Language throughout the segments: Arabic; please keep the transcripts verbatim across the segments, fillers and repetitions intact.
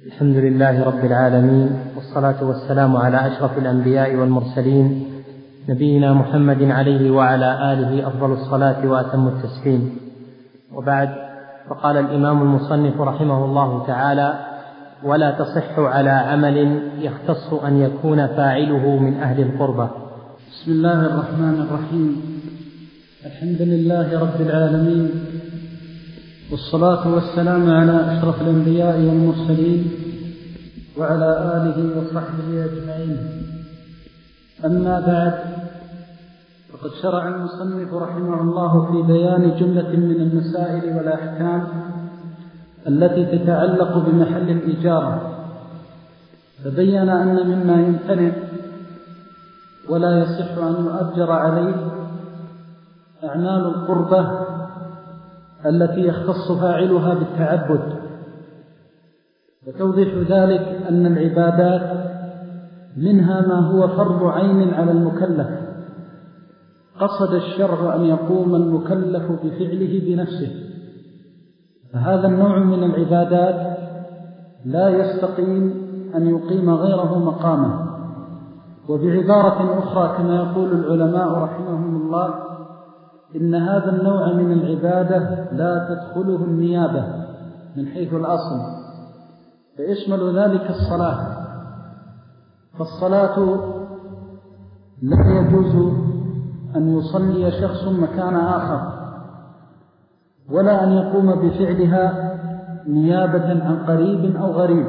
الحمد لله رب العالمين، والصلاة والسلام على أشرف الأنبياء والمرسلين نبينا محمد عليه وعلى آله أفضل الصلاة وأتم التسليم. وبعد، فقال الإمام المصنف رحمه الله تعالى: ولا تصح على عمل يختص أن يكون فاعله من أهل القربة. بسم الله الرحمن الرحيم. الحمد لله رب العالمين، والصلاة والسلام على أشرف الأنبياء والمرسلين وعلى آله وصحبه أجمعين. أما بعد، فقد شرع المصنف رحمه الله في بيان جملة من المسائل والأحكام التي تتعلق بمحل الإجارة، فبين أن مما يمتنع ولا يصح أن يؤجر عليه أعمال القربة التي يختص فاعلها بالتعبد. وتوضيح ذلك أن العبادات منها ما هو فرض عين على المكلف، قصد الشرع أن يقوم المكلف بفعله بنفسه، فهذا النوع من العبادات لا يستقيم أن يقيم غيره مقامه. وبعبارة أخرى كما يقول العلماء رحمهم الله: إن هذا النوع من العبادة لا تدخله النيابة من حيث الأصل، فيشمل ذلك الصلاة. فالصلاة لا يجوز أن يصلي شخص مكان آخر، ولا أن يقوم بفعلها نيابة عن قريب أو غريب.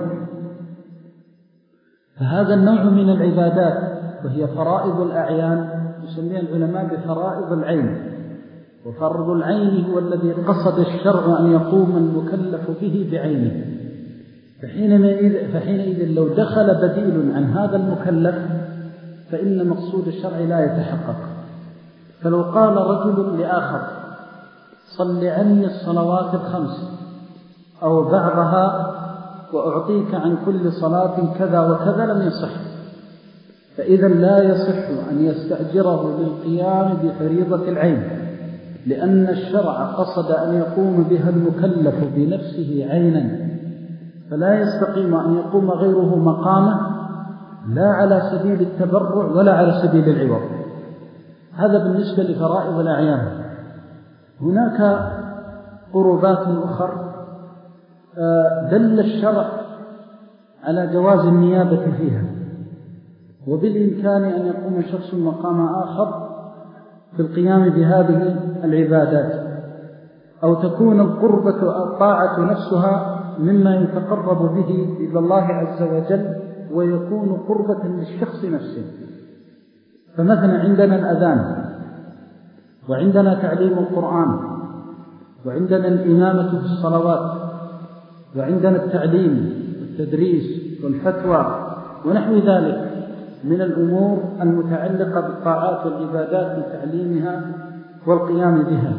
فهذا النوع من العبادات وهي فرائض الأعيان يسميها العلماء بفرائض العين، وفرض العين هو الذي قصد الشرع أن يقوم المكلف به بعينه. فحينئذ, فحينئذ لو دخل بديل عن هذا المكلف فإن مقصود الشرع لا يتحقق. فلو قال رجل لآخر: صل عني الصلوات الخمس أو بعضها وأعطيك عن كل صلاة كذا وكذا، لم يصح. فإذا لا يصح أن يستأجره للقيام بفريضة العين، لأن الشرع قصد أن يقوم بها المكلف بنفسه عينا، فلا يستقيم أن يقوم غيره مقامه، لا على سبيل التبرع ولا على سبيل العوض. هذا بالنسبة لفرائض الأعيان. هناك قربات أخرى دل الشرع على جواز النيابة فيها، وبالإمكان أن يقوم شخص مقام آخر في القيام بهذه العبادات، أو تكون القربة الطاعة نفسها مما يتقرب به إلى الله عز وجل ويكون قربة للشخص نفسه. فمثلا عندنا الأذان، وعندنا تعليم القرآن، وعندنا الإمامة في الصلوات، وعندنا التعليم والتدريس والفتوى ونحو ذلك من الأمور المتعلقة بالطاعات والعبادات وتعليمها والقيام بها.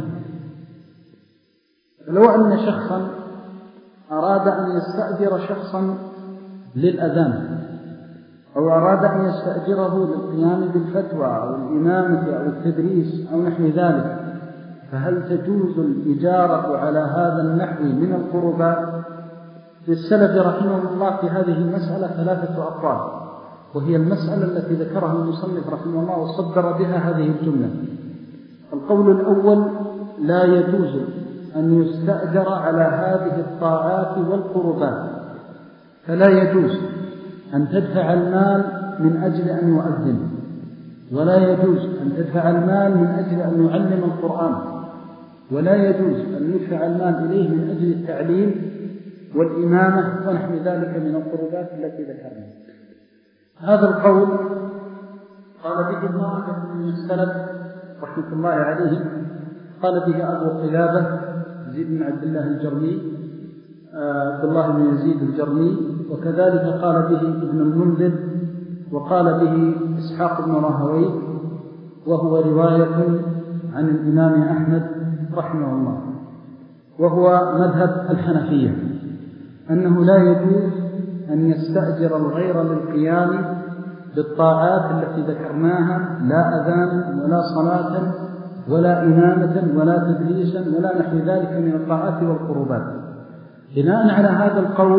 لو أن شخصا أراد أن يستأجر شخصا للأذان، أو أراد أن يستأجره للقيام بالفتوى أو الإمامة أو التدريس أو نحو ذلك، فهل تجوز الإجارة على هذا النحو من القربات؟ للسلف رحمه الله في هذه المسألة ثلاثة أقوال، وهي المسألة التي ذكرها المصنف رحمه الله وصدر بها هذه الجملة. القول الأول: لا يجوز أن يستأجر على هذه الطاعات والقربات، فلا يجوز أن تدفع المال من أجل أن يؤذن، ولا يجوز أن تدفع المال من أجل أن يعلم القرآن، ولا يجوز أن يدفع المال إليه من أجل التعليم والإمامة ونحو ذلك من القربات التي ذكرنا. هذا القول قال به طائفة من السلف رحمة الله عليهم، قال به أبو قلابة يزيد بن عبد الله الجرمي، عبد الله بن يزيد الجرمي، وكذلك قال به ابن المنذر، وقال به إسحاق بن راهويه، وهو رواية عن الإمام أحمد رحمه الله، وهو مذهب الحنفية، أنه لا يجوز أن يستأجر الغير للقيام بالطاعات التي ذكرناها، لا أذان ولا صلاة ولا إمامة ولا تدريسا ولا نحو ذلك من الطاعات والقربات. بناء على هذا القول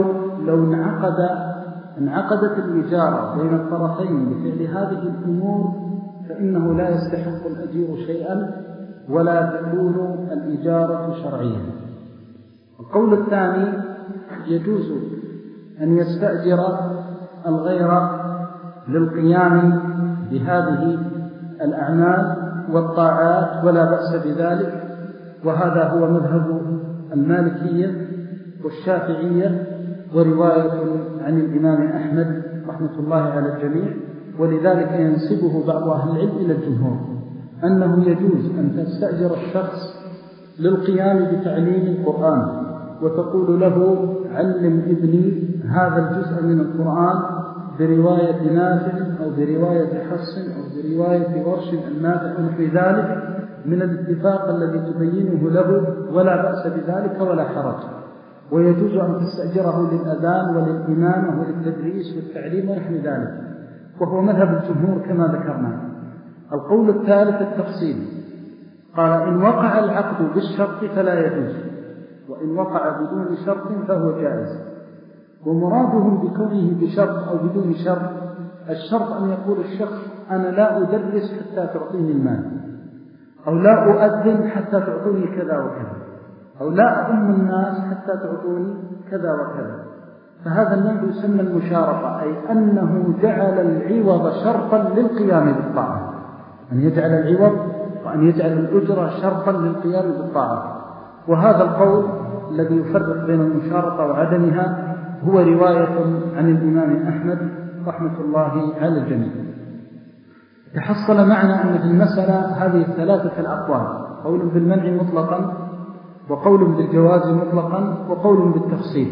لو انعقد انعقدت الإجارة بين الطرفين بفعل هذه الأمور فإنه لا يستحق الأجير شيئا ولا تكون الإجارة شرعية. القول الثاني يجوز أن يستأجر الغير للقيام بهذه الأعمال والطاعات ولا بأس بذلك، وهذا هو مذهب المالكية والشافعية ورواية عن الإمام أحمد رحمة الله على الجميع، ولذلك ينسبه بعض أهل العلم إلى الجمهور أنه يجوز أن تستأجر الشخص للقيام بتعليم القرآن وتقول له علم ابني هذا الجزء من القرآن برواية نافع أو برواية حفص أو برواية ورش النافع ونحو ذلك من الاتفاق الذي تبينه له، ولا بأس بذلك ولا حرج. ويجوز أن تستأجره للأذان وللإمامة وللتدريس والتعليم ونحو ذلك، وهو مذهب الجمهور كما ذكرنا. القول الثالث التفصيل، قال إن وقع العقد بالشرط فلا يجوز، وإن وقع بدون شرط فهو جائز. ومرادهم بكونه بشرط أو بدون شرط، الشرط أن يقول الشخص أنا لا أدرس حتى تعطيني المال، أو لا أؤذن حتى تعطوني كذا وكذا، أو لا أؤم الناس حتى تعطوني كذا وكذا. فهذا النوع يسمى المشارطة، أي أنه جعل العوض شرطا للقيام بالطاعة، أن يجعل العوض وأن يجعل الأجرة شرطا للقيام بالطاعة. وهذا القول الذي يفرق بين المشارطة وعدمها هو رواية عن الإمام أحمد رحمة الله على الجميع. تحصل معنا أن في المسألة هذه الثلاثة الأقوال، قول بالمنع مطلقا، وقول بالجواز مطلقا، وقول بالتفصيل.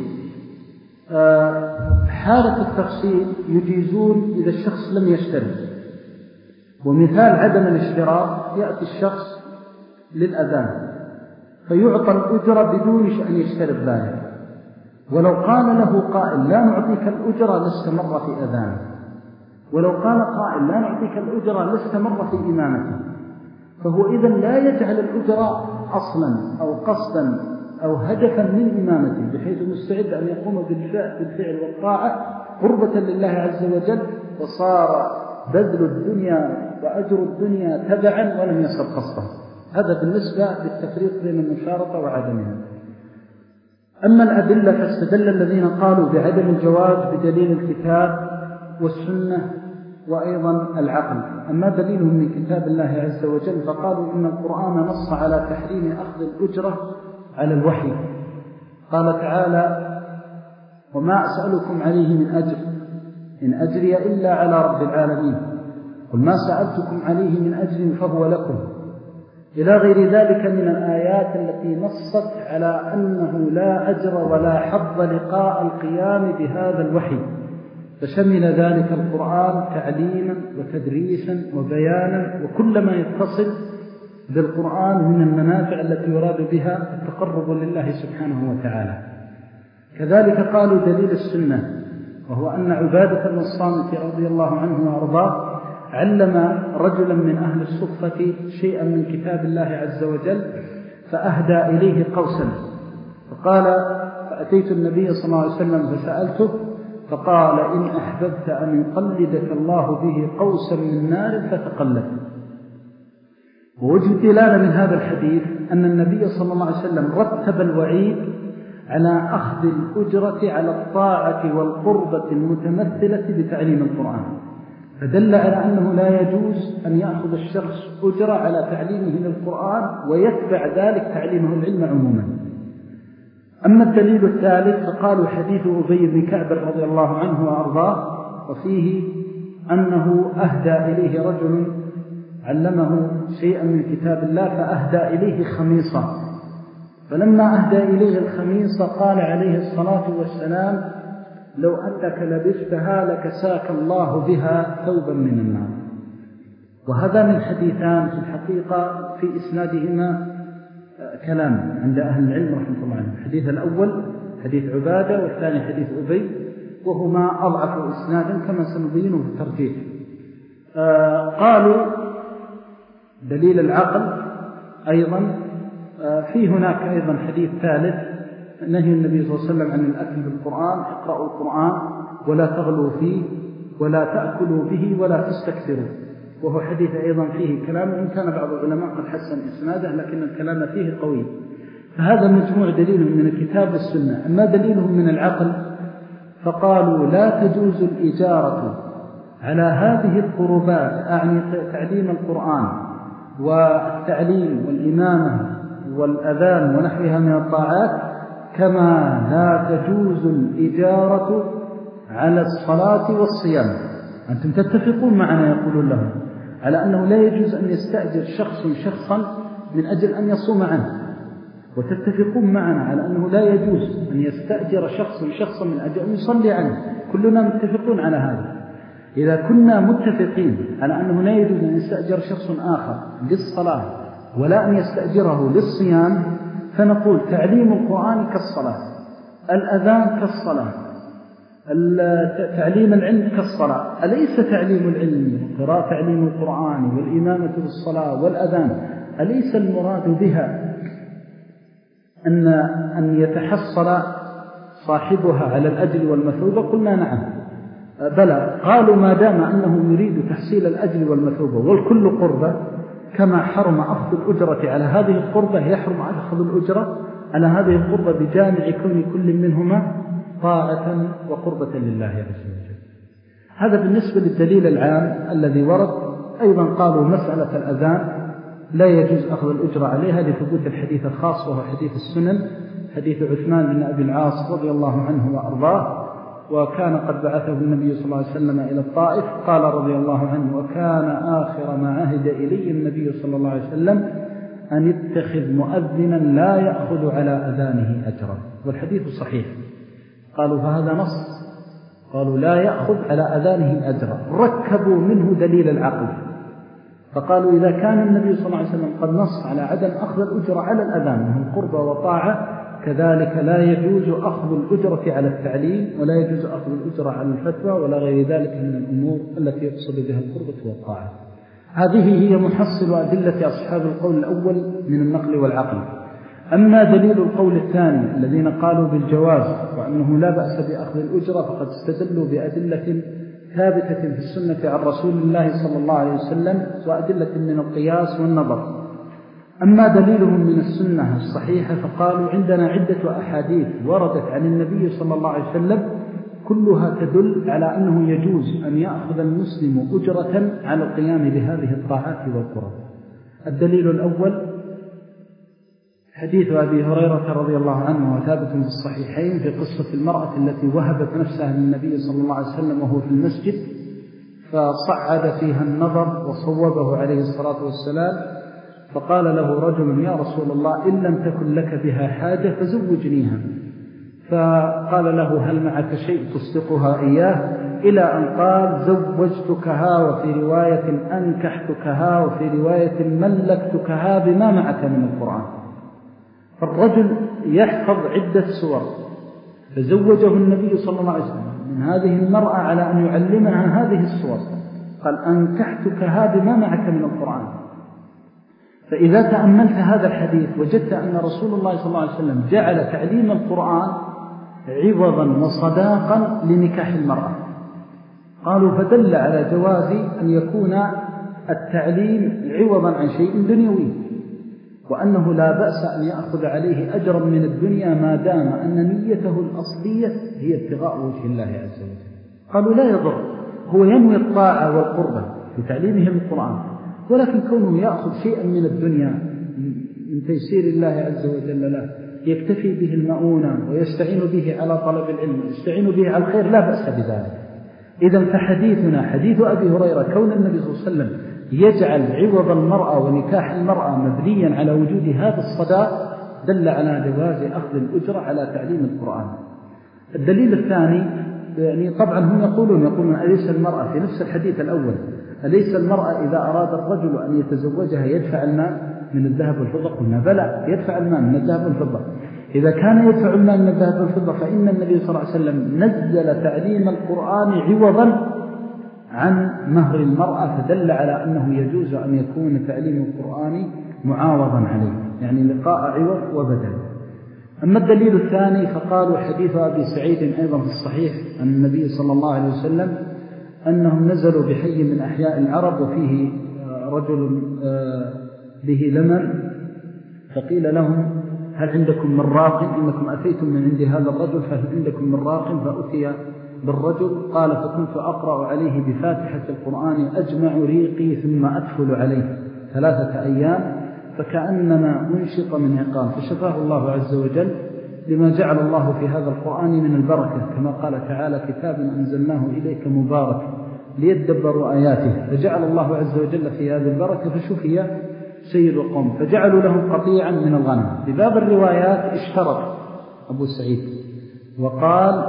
حالة التفصيل يجيزون إذا الشخص لم يشترط، ومثال عدم الاشتراط يأتي الشخص للأذان فيعطى الأجرة بدون أن يشترط ذلك، ولو قال له قائل لا نعطيك الأجرة لاستمر في أذانه، ولو قال قائل لا نعطيك الأجرة لاستمر في إمامته، فهو إذن لا يجعل الأجرة أصلا أو قصدا أو هدفا من إمامته، بحيث مستعد أن يقوم بالفعل والطاعة قربة لله عز وجل، وصار بذل الدنيا وأجر الدنيا تبعا ولم يصل قصدا. هذا بالنسبة للتفريق بين المشارطة وعدمها. أما الأدلة فاستدل الذين قالوا بعدم الجواز بدليل الكتاب والسنة وأيضا العقل. أما دليلهم من كتاب الله عز وجل فقالوا إن القرآن نص على تحريم أخذ الأجرة على الوحي. قال تعالى وما أسألكم عليه من أجر إن أجري إلا على رب العالمين قل ما سألتكم عليه من أجر فهو لكم، إلى غير ذلك من الآيات التي نصت على أنه لا أجر ولا حظ لقاء القيام بهذا الوحي، فشمل ذلك القرآن تعليما وتدريسا وبيانا وكل ما يتصل بالقرآن من المنافع التي يراد بها التقرب لله سبحانه وتعالى. كذلك قالوا دليل السنة، وهو أن عبادة بن الصامت رضي الله عنه وأرضاه علم رجلا من أهل الصفة شيئا من كتاب الله عز وجل فأهدى إليه قوسا، فقال فأتيت النبي صلى الله عليه وسلم فسألته فقال إن أحببت أن يقلدك الله به قوسا من نار فتقلد. ووجه الدلالة من هذا الحديث أن النبي صلى الله عليه وسلم رتب الوعيد على أخذ الأجرة على الطاعة والقربة المتمثلة بتعليم القرآن، فدل على أنه لا يجوز أن يأخذ الشخص أجرة على تعليمه للقرآن ويتبع ذلك تعليمه العلم عموما. أما الدليل الثالث فقالوا حديث أبي بن كعب رضي الله عنه وأرضاه، وفيه أنه أهدى إليه رجل علمه شيئا من كتاب الله فأهدى إليه خميصة، فلما أهدى إليه الخميصة قال عليه الصلاة والسلام لو أنك لبستها لكساك الله بها ثوبا من النار. وهذا من حديثان في الحقيقة في إسنادهما كلام عند أهل العلم رحمه الله عنه. الحديث الأول حديث عبادة والثاني حديث أبي، وهما أضعف إسنادا كما سنبينه في الترجيح. آه قالوا دليل العقل أيضا، آه في هناك أيضا حديث ثالث نهي النبي صلى الله عليه وسلم عن الأكل بالقرآن: اقرأوا القرآن ولا تغلوا فيه ولا تأكلوا به ولا تستكثروا، وهو حديث أيضا فيه كلام، وإن كان بعض العلماء قد حسن إسناده لكن الكلام فيه قوي. فهذا مجموع دليلهم من الكتاب والسنة. أما دليلهم من العقل فقالوا: لا تجوز الإجارة على هذه القربات، أعني تعليم القرآن والتعليم والإمامة والأذان ونحوها من الطاعات، كما لا تجوز الإجارة على الصلاة والصيام. أنتم تتفقون معنا، يقولون لهم، على أنه لا يجوز أن يستأجر شخص شخصا من أجل أن يصوم عنه، وتتفقون معنا على أنه لا يجوز أن يستأجر شخص شخصا من أجل أن يصلي عنه. كلنا متفقون على هذا. إذا كنا متفقين على أنه لا يجوز أن يستأجر شخص آخر للصلاة ولا أن يستأجره للصيام، فنقول: تعليم القرآن كالصلاة، الأذان كالصلاة، تعليم العلم كالصلاة. أليس تعليم العلم وقراءة تعليم القرآن والإمامة بالصلاة والأذان أليس المراد بها أن أن يتحصل صاحبها على الأجر والمثوبة؟ قلنا نعم بلى. قالوا: ما دام أنه يريد تحصيل الأجر والمثوبة والكل قربة، كما حرم أخذ الأجرة على هذه القربة يحرم أخذ الأجرة على هذه القربة بجامع كون كل منهما طاعة وقربة لله عز وجل. هذا بالنسبة للدليل العام الذي ورد. أيضا قالوا: مسألة الأذان لا يجوز أخذ الأجرة عليها لثبوت الحديث الخاص وهو حديث السنن، حديث عثمان بن أبي العاص رضي الله عنه وأرضاه، وكان قد بعثه النبي صلى الله عليه وسلم إلى الطائف. قال رضي الله عنه: وكان آخر ما عهد إلي النبي صلى الله عليه وسلم أن يتخذ مؤذنا لا يأخذ على أذانه أجرا. والحديث صحيح. قالوا: فهذا نص. قالوا: لا يأخذ على أذانه أجرا. ركبوا منه دليل العقل، فقالوا: إذا كان النبي صلى الله عليه وسلم قد نص على عدم أخذ الأجرة على الأذان من قربة وطاعة، كذلك لا يجوز أخذ الأجرة على التعليم، ولا يجوز أخذ الأجرة على الفتوى، ولا غير ذلك من الأمور التي يقصد بها القربة والطاعة. هذه هي محصل أدلة أصحاب القول الأول من النقل والعقل. أما دليل القول الثاني الذين قالوا بالجواز وأنه لا بأس بأخذ الأجرة، فقد استدلوا بأدلة ثابتة في السنة عن رسول الله صلى الله عليه وسلم، وأدلة من القياس والنظر. أما دليلهم من السنة الصحيحة فقالوا: عندنا عدة أحاديث وردت عن النبي صلى الله عليه وسلم كلها تدل على أنه يجوز أن يأخذ المسلم أجرة على القيام بهذه الطاعات والقرب. الدليل الأول حديث أبي هريرة رضي الله عنه وثابت في الصحيحين في قصة المرأة التي وهبت نفسها للنبي صلى الله عليه وسلم وهو في المسجد، فصعد فيها النظر وصوبه عليه الصلاة والسلام، فقال له رجل: يا رسول الله، إن لم تكن لك بها حاجة فزوجنيها. فقال له: هل معك شيء تصدقها إياه؟ إلى أن قال: زوجتكها، وفي رواية أنكحتكها، وفي رواية ملكتكها بما معك من القرآن. فالرجل يحفظ عدة سور، فزوجه النبي صلى الله عليه وسلم من هذه المرأة على أن يعلمها هذه السور. قال: أنكحتكها بما معك من القرآن. فإذا تأملت هذا الحديث وجدت أن رسول الله صلى الله عليه وسلم جعل تعليم القرآن عوضا وصداقا لنكاح المرأة. قالوا: فدل على جواز أن يكون التعليم عوضا عن شيء دنيوي، وأنه لا بأس أن يأخذ عليه أجرا من الدنيا ما دام أن نيته الأصلية هي ابتغاء وجه الله عز وجل. قالوا: لا يضر، هو ينوي الطاعة والقربة في تعليمه القرآن، ولكن كونه يأخذ شيئا من الدنيا من تيسير الله عز وجل له يكتفي به المؤونة ويستعين به على طلب العلم ويستعين به على الخير، لا بأس بذلك. إذن فحديثنا حديث أبي هريرة كون النبي صلى الله عليه وسلم يجعل عوض المرأة ونكاح المرأة مبنيا على وجود هذا الصداق دل على جواز أخذ الأجرة على تعليم القرآن. الدليل الثاني، يعني طبعا هم يقولون يقولون أليس المرأة في نفس الحديث الأول، أليس المرأة إذا أراد الرجل أن يتزوجها يدفع المال من الذهب والفضة؟ قلنا بلى، يدفع المال من الذهب والفضة. إذا كان يدفع المال من الذهب والفضة فإن النبي صلى الله عليه وسلم نزل تعليم القرآن عوضا عن مهر المرأة، فدل على أنه يجوز أن يكون تعليم القرآن معاوضا عليه، يعني لقاء عوض وبدل. أما الدليل الثاني فقالوا حديث أبي سعيد أيضا في الصحيح عن النبي صلى الله عليه وسلم أنهم نزلوا بحي من أحياء العرب وفيه رجل به لمن، فقيل لهم هل عندكم من راق؟ إنكم أتيتم من عند هذا الرجل، فهل عندكم من راق؟ فأتي بالرجل قال فكنت أقرأ عليه بفاتحة القرآن أجمع ريقي ثم أدخل عليه ثلاثة أيام فكأنما منشط من عقال، فشفاه الله عز وجل لما جعل الله في هذا القرآن من البركة، كما قال تعالى كتاب أنزلناه إليك مبارك ليدبروا آياته، فجعل الله عز وجل في هذه البركة فشفي سيد القوم، فجعلوا لهم قطيعا من الغنم. بباب الروايات اشترط أبو سعيد وقال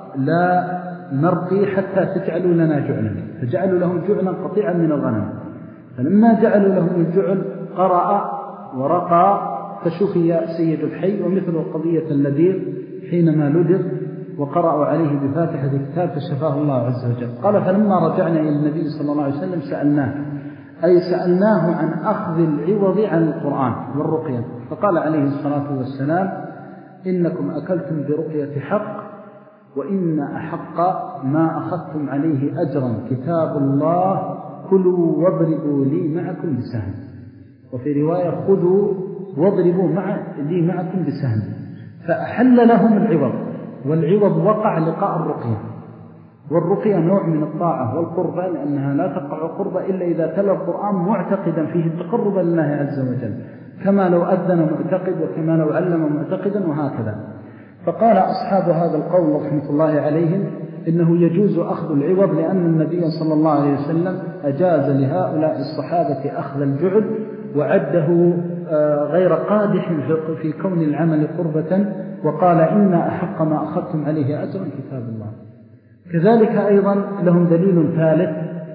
لا نرقي حتى تجعلوا لنا جعلا، فجعلوا لهم جعلا قطيعا من الغنم، فلما جعلوا لهم الجعل قرأ ورقى فشفي سيد الحي، ومثل قضية اللذيذ حينما لدغ وقرأوا عليه بفاتحة الكتاب فشفاه الله عز وجل. قال فلما رجعنا إلى النبي صلى الله عليه وسلم سألناه، أي سألناه عن أخذ العوض عن القرآن والرقية، فقال عليه الصلاة والسلام إنكم أكلتم برقية حق، وإن أحق ما أخذتم عليه أجرا كتاب الله، كلوا واضربوا لي معكم بسهم، وفي رواية خذوا واضربوا مع لي معكم بسهم، فأحل لهم العوض، والعوض وقع لقاء الرقية، والرقية نوع من الطاعة والقربة، لأنها لا تقع قربة إلا إذا تلا القرآن معتقدا فيه التقرب لله عز وجل، كما لو أذن معتقد وكما لو علم معتقدا وهكذا. فقال أصحاب هذا القول رحمة الله عليهم إنه يجوز أخذ العوض، لأن النبي صلى الله عليه وسلم أجاز لهؤلاء الصحابة أخذ الجعل وعده غير قادح في كون العمل قربة، وقال إن أحق ما أخذتم عليه أجرا كتاب الله. كذلك أيضا لهم دليل ثالث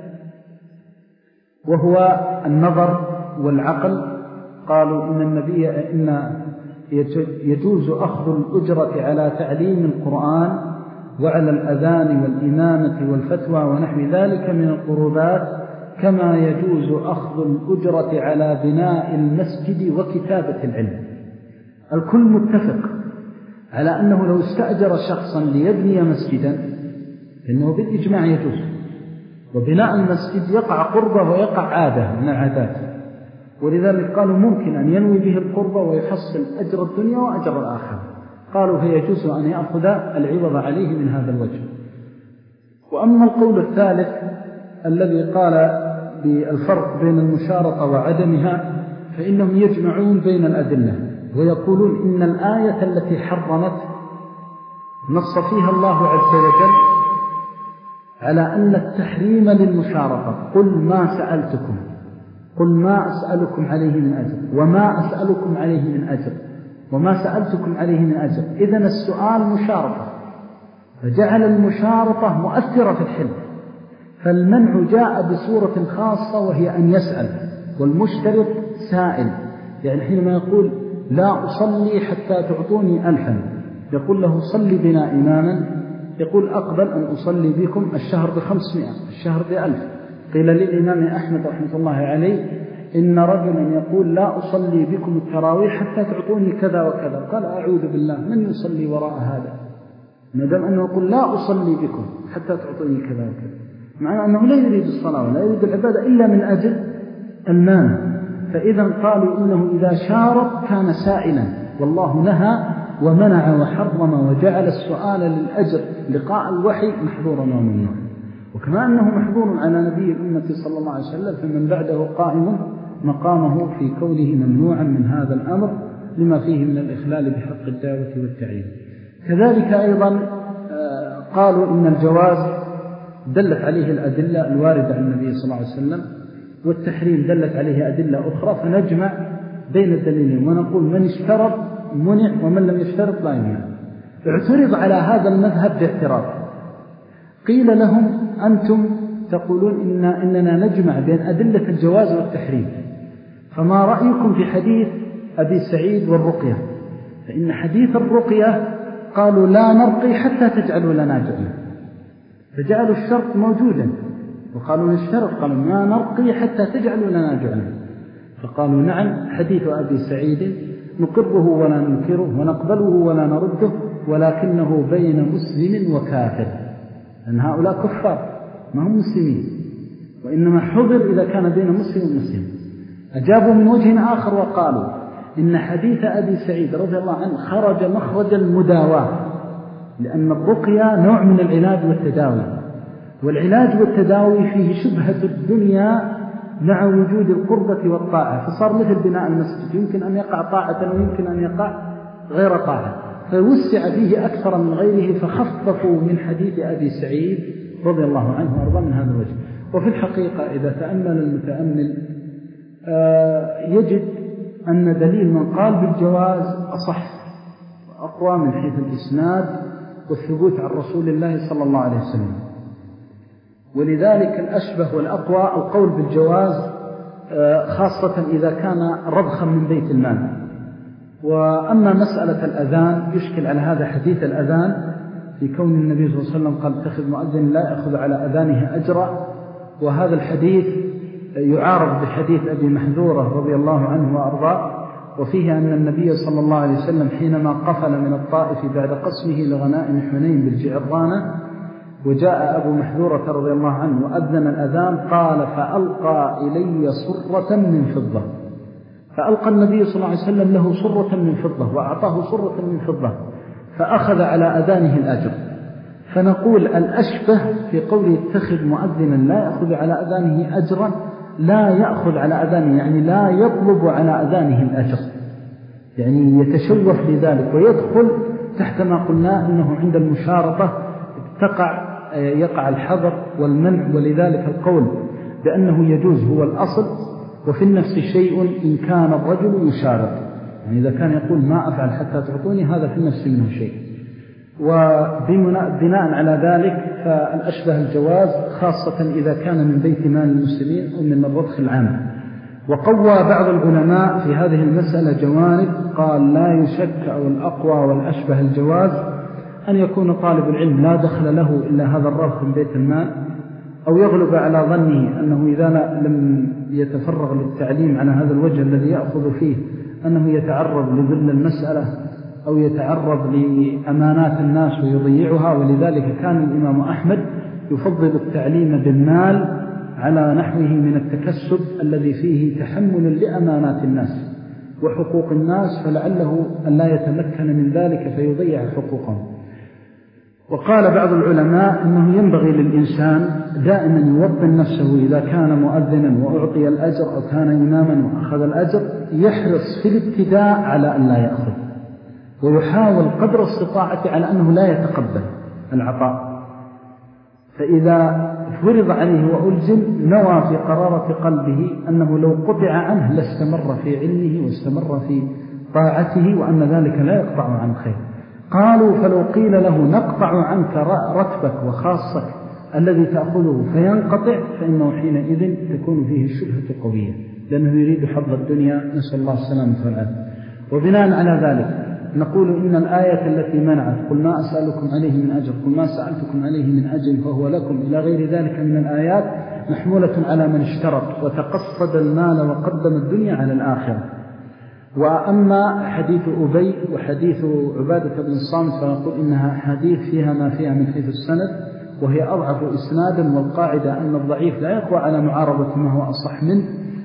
وهو النظر والعقل، قالوا إن النبي إن يجوز أخذ الأجرة على تعليم القرآن وعلى الأذان والإمامة والفتوى ونحو ذلك من القربات، كما يجوز أخذ الأجرة على بناء المسجد وكتابة العلم. الكل متفق على أنه لو استأجر شخصا ليبني مسجدا فإنه بالإجماع يجوز، وبناء المسجد يقع قربة ويقع عادة من العادات، ولذلك قالوا ممكن أن ينوي به القربة ويحصل أجر الدنيا وأجر الآخرة، قالوا فيجوز أن يأخذ العوض عليه من هذا الوجه. وأما القول الثالث الذي قال بالفرق بين المشارطة وعدمها، فإنهم يجمعون بين الأدلة ويقولون إن الآية التي حرمت نص فيها الله عز وجل على أن التحريم للمشارطة، قل ما سألتكم قل ما أسألكم عليه من أجر وما أسألكم عليه من أجر وما سألتكم عليه من أجر، إذن السؤال مشارطة، فجعل المشارطة مؤثرة في الحلم، فالمنع جاء بصورة خاصة وهي أن يسأل، والمشترط سائل، يعني حينما يقول لا أصلي حتى تعطوني ألفا يقول له صلي بنا إماما، يقول أقبل أن أصلي بكم الشهر بخمسمائة الشهر بألف. قيل للإمام أحمد رحمة الله عليه إن رجلا يقول لا أصلي بكم التراويح حتى تعطوني كذا وكذا، قال أعوذ بالله من يصلي وراء هذا، مادام أنه يقول لا أصلي بكم حتى تعطوني كذا وكذا، معنى أنه لا يريد الصلاة ولا يريد العبادة إلا من أجل المال. فإذا قالوا إنه إذا شارط كان سائلا، والله نهى ومنع وحرم وجعل السؤال للأجر لقاء الوحي محظورا وممنوعا، وكما أنه محظور على نبي الأمة صلى الله عليه وسلم فمن بعده قائم مقامه في كونه ممنوعا من هذا الأمر لما فيه من الإخلال بحق الدعوة والتعيين. كذلك أيضا قالوا إن الجواز دلت عليه الأدلة الواردة عن النبي صلى الله عليه وسلم، والتحريم دلت عليه أدلة أخرى، فنجمع بين الدليلين ونقول من اشترط منع ومن لم يشترط لا يمنع. اعترض على هذا المذهب باعتراض، قيل لهم أنتم تقولون إن إننا نجمع بين أدلة الجواز والتحريم، فما رأيكم في حديث أبي سعيد والرقية؟ فإن حديث الرقية قالوا لا نرقي حتى تجعلوا لنا جعلا، فجعلوا الشرط موجودا، وقالوا للشرط قالوا ما نرقي حتى تجعلوا لنا جعلا، فقالوا نعم حديث أبي سعيد نقره ولا ننكره ونقبله ولا نرده، ولكنه بين مسلم وكافر، لأن هؤلاء كفار ما هم مسلمين، وإنما حضر إذا كان بين مسلم ومسلم. أجابوا من وجه آخر وقالوا إن حديث أبي سعيد رضي الله عنه خرج مخرج المداواة، لأن الرقية نوع من العلاج والتداوي، والعلاج والتداوي فيه شبهة الدنيا مع وجود القربة والطاعة، فصار مثل بناء المسجد، يمكن أن يقع طاعة ويمكن أن يقع غير طاعة، فوسع فيه أكثر من غيره، فخففوا من حديث أبي سعيد رضي الله عنه وارضاه من هذا الوجه. وفي الحقيقة إذا تأمل المتأمل يجد أن دليل من قال بالجواز أصح وأقوى من حيث الإسناد والثبوت عن رسول الله صلى الله عليه وسلم. ولذلك الأشبه والأقوى القول بالجواز، خاصة إذا كان رضخا من بيت المال. وأما مسألة الأذان يشكل على هذا حديث الأذان في كون النبي صلى الله عليه وسلم قال اتخذ مؤذن لا يأخذ على أذانه أجرا، وهذا الحديث يعارض بحديث أبي محذورة رضي الله عنه وأرضاه، وفيه أن النبي صلى الله عليه وسلم حينما قفل من الطائف بعد قسمه لغنائم حنين بالجعرانة وجاء أبو محذورة رضي الله عنه وأذن الأذان قال فألقى إلي صرة من فضة، فألقى النبي صلى الله عليه وسلم له صرة من فضة وأعطاه صرة من فضة فأخذ على أذانه الأجر. فنقول الأشبه في قوله اتخذ مؤذنا لا يأخذ على أذانه أجرا، لا يأخذ على أذانه يعني لا يطلب على أذانه الأجر، يعني يتشوف لذلك ويدخل تحت ما قلنا أنه عند المشارطة تقع يقع الحظر والمنع، ولذلك القول بأنه يجوز هو الأصل. وفي النفس شيء إن كان الرجل يشارط، يعني إذا كان يقول ما أفعل حتى تعطوني هذا في النفس منه شيء. وبناء على ذلك فالأشبه الجواز خاصة إذا كان من بيت مال المسلمين أو من الرضخ العام. وقوى بعض العلماء في هذه المسألة جوانب، قال لا يشك أو الأقوى والأشبه الجواز أن يكون طالب العلم لا دخل له إلا هذا الرضخ من بيت المال، أو يغلب على ظنه أنه إذا لم يتفرغ للتعليم على هذا الوجه الذي يأخذ فيه أنه يتعرض لذل المسألة أو يتعرض لأمانات الناس ويضيعها. ولذلك كان الإمام أحمد يفضل التعليم بالمال على نحوه من التكسب الذي فيه تحمل لأمانات الناس وحقوق الناس، فلعله أن لا يتمكن من ذلك فيضيع حقوقهم. وقال بعض العلماء أنه ينبغي للإنسان دائما يوطن نفسه إذا كان مؤذنا وأعطي الأجر أو كان إماما وأخذ الأجر يحرص في الابتداء على أن لا يأخذ، ويحاول قدر استطاعته على أنه لا يتقبل العطاء. فإذا فرض عليه وألزم نوى في قرارة قلبه أنه لو قطع عنه لاستمر في علمه واستمر في طاعته، وأن ذلك لا يقطع عن خير. قالوا فلو قيل له نقطع عنك رتبك وخاصك الذي تأخذه فينقطع، فإنه حينئذ تكون فيه الشبهة قوية، لأنه يريد حظ الدنيا، نسأل الله السلامة والعافية. وبناء على ذلك نقول إن الآية التي منعت قل ما أسألكم عليه من أجر قل ما سألتكم عليه من أجر فهو لكم إلى غير ذلك من الآيات محمولة على من اشترط وتقصد المال وقدم الدنيا على الآخرة. وأما حديث أبي وحديث عبادة بن الصامت فنقول إنها حديث فيها ما فيها من حيث السند، وهي أضعف إسنادا، والقاعدة أن الضعيف لا يقوى على معارضة ما هو أصح منه.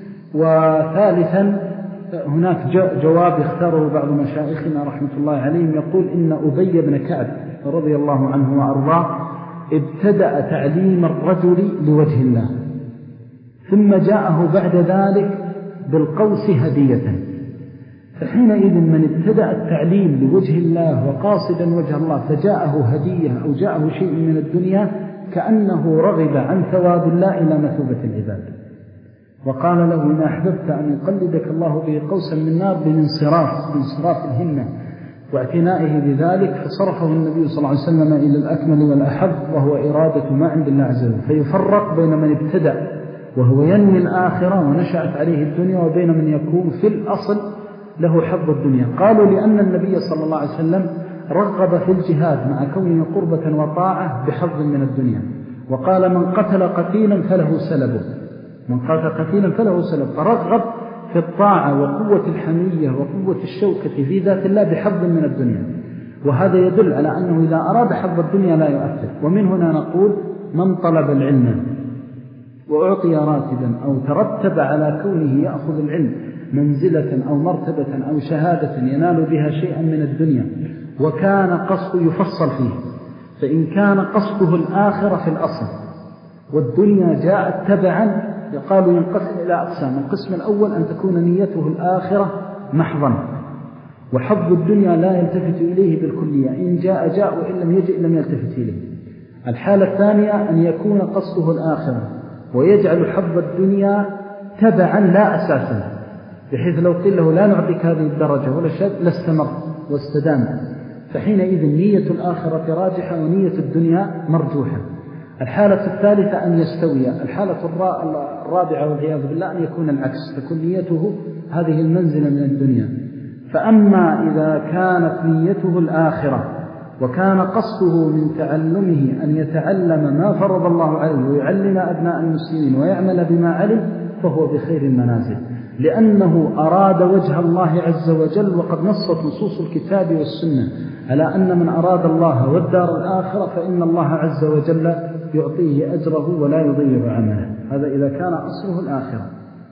وثالثا هناك جواب اختاره بعض مشايخنا رحمة الله عليهم يقول إن أبي بن كعب رضي الله عنه وأرضاه ابتدأ تعليم الرجل لوجه الله، ثم جاءه بعد ذلك بالقوس هدية. فحينئذ من ابتدأ التعليم لوجه الله وقاصدا وجه الله فجاءه هدية أو جاءه شيء من الدنيا كأنه رغب عن ثواب الله إلى مثوبة العباد. وقال له إن أحببت أن يقلدك الله به قوسا من نار بالانصراف بانصراف الهمة واعتنائه بذلك، فصرفه النبي صلى الله عليه وسلم إلى الأكمل والأحب، وهو إرادة ما عند الله عز وجل. فيفرق بين من ابتدأ وهو ينمي الآخرة ونشأت عليه الدنيا، وبين من يكون في الأصل له حظ الدنيا. قالوا لأن النبي صلى الله عليه وسلم رغب في الجهاد مع كونه قربة وطاعة بحظ من الدنيا، وقال من قتل قتيلا فله سلبه، من قتل قتيلا فله سلب، فرغب في الطاعة وقوة الحمية وقوة الشوكة في ذات الله بحظ من الدنيا، وهذا يدل على أنه إذا أراد حظ الدنيا لا يؤثر. ومن هنا نقول من طلب العلم وأعطي راتبا أو ترتب على كونه يأخذ العلم منزلة أو مرتبة أو شهادة ينال بها شيئا من الدنيا وكان قصده يفصل فيه، فإن كان قصده الآخرة في الأصل والدنيا جاءت تبعا يقال ينقسم إلى أقسام. القسم الأول أن تكون نيته الآخرة محضا وحظ الدنيا لا يلتفت إليه بالكلية، إن جاء جاء وإن لم يجئ لم يلتفت إليه. الحالة الثانية أن يكون قصده الآخرة ويجعل حظ الدنيا تبعا لا أساسا، بحيث لو قيل له لا نعطيك هذه الدرجة ولا شيء لاستمر واستدام، فحينئذ نية الآخرة راجحة ونية الدنيا مرجوحة. الحالة الثالثة أن يستوي. الحالة الرابعة والعياذ بالله أن يكون العكس، تكون نيته هذه المنزلة من الدنيا. فأما إذا كانت نيته الآخرة وكان قصده من تعلمه أن يتعلم ما فرض الله عليه ويعلم أبناء المسلمين ويعمل بما علم فهو بخير المنازل، لأنه أراد وجه الله عز وجل، وقد نصت نصوص الكتاب والسنة على أن من أراد الله والدار الآخرة فإن الله عز وجل يعطيه أجره ولا يضيع عمله. هذا إذا كان أصله الآخرة.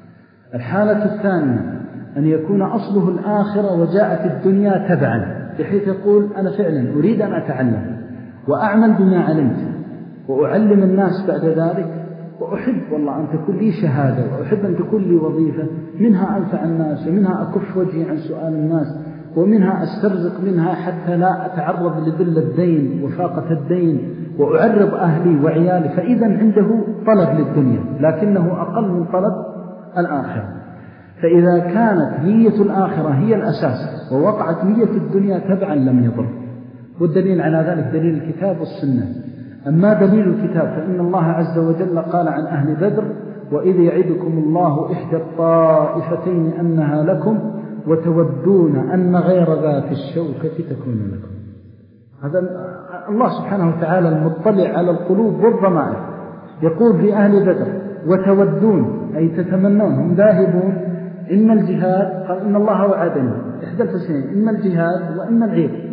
الحالة الثانية أن يكون أصله الآخرة وجاءت الدنيا تبعا، بحيث يقول أنا فعلا أريد أن أتعلم وأعمل بما علمت وأعلم الناس بعد ذلك، وأحب والله أن تكون لي شهادة وأحب أن تكون لي وظيفة منها أنفع الناس ومنها أكف وجهي عن سؤال الناس ومنها أسترزق منها حتى لا أتعرض لذل الدين وفاقة الدين وأعرض أهلي وعيالي. فإذا عنده طلب للدنيا لكنه أقل من طلب الآخرة. فإذا كانت نية الآخرة هي الأساس ووقعت نية الدنيا تبعا لم يضر. والدليل على ذلك دليل الكتاب والسنة. أما دليل الكتاب فإن الله عز وجل قال عن أهل بدر وإذ يعدكم الله إحدى الطائفتين أنها لكم وتودون أن غير ذات الشوكة تكون لكم. هذا الله سبحانه وتعالى المطلع على القلوب والضمائر يقول في أهل بدر وتودون أي تتمنون، هم ذاهبون إما الجهاد، قال إن الله وعدني إحدى الحسنين إما الجهاد وإما العير،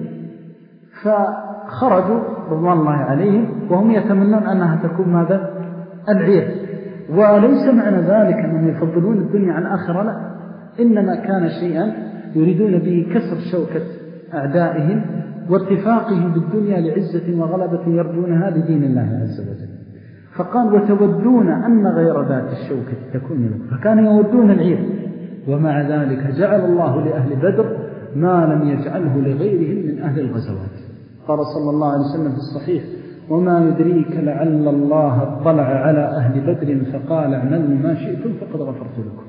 فخرجوا رضوان الله عليهم وهم يتمنون أنها تكون ماذا؟ العير. وليس معنى ذلك أنهم يفضلون الدنيا عن الآخرة، لا، إنما كان شيئا يريدون به كسر شوكة أعدائهم واتفاقهم بالدنيا لعزة وغلبة يرجونها لدين الله عز وجل. فقال وتودون أن غير ذات الشوكة تكون لكم، فكانوا يودون العير. ومع ذلك جعل الله لأهل بدر ما لم يجعله لغيرهم من أهل الغزوات. قال صلى الله عليه وسلم في الصحيح وما يدريك لعل الله اطلع على أهل بدر فقال اعملوا ما شئتم فقد غفرت لكم.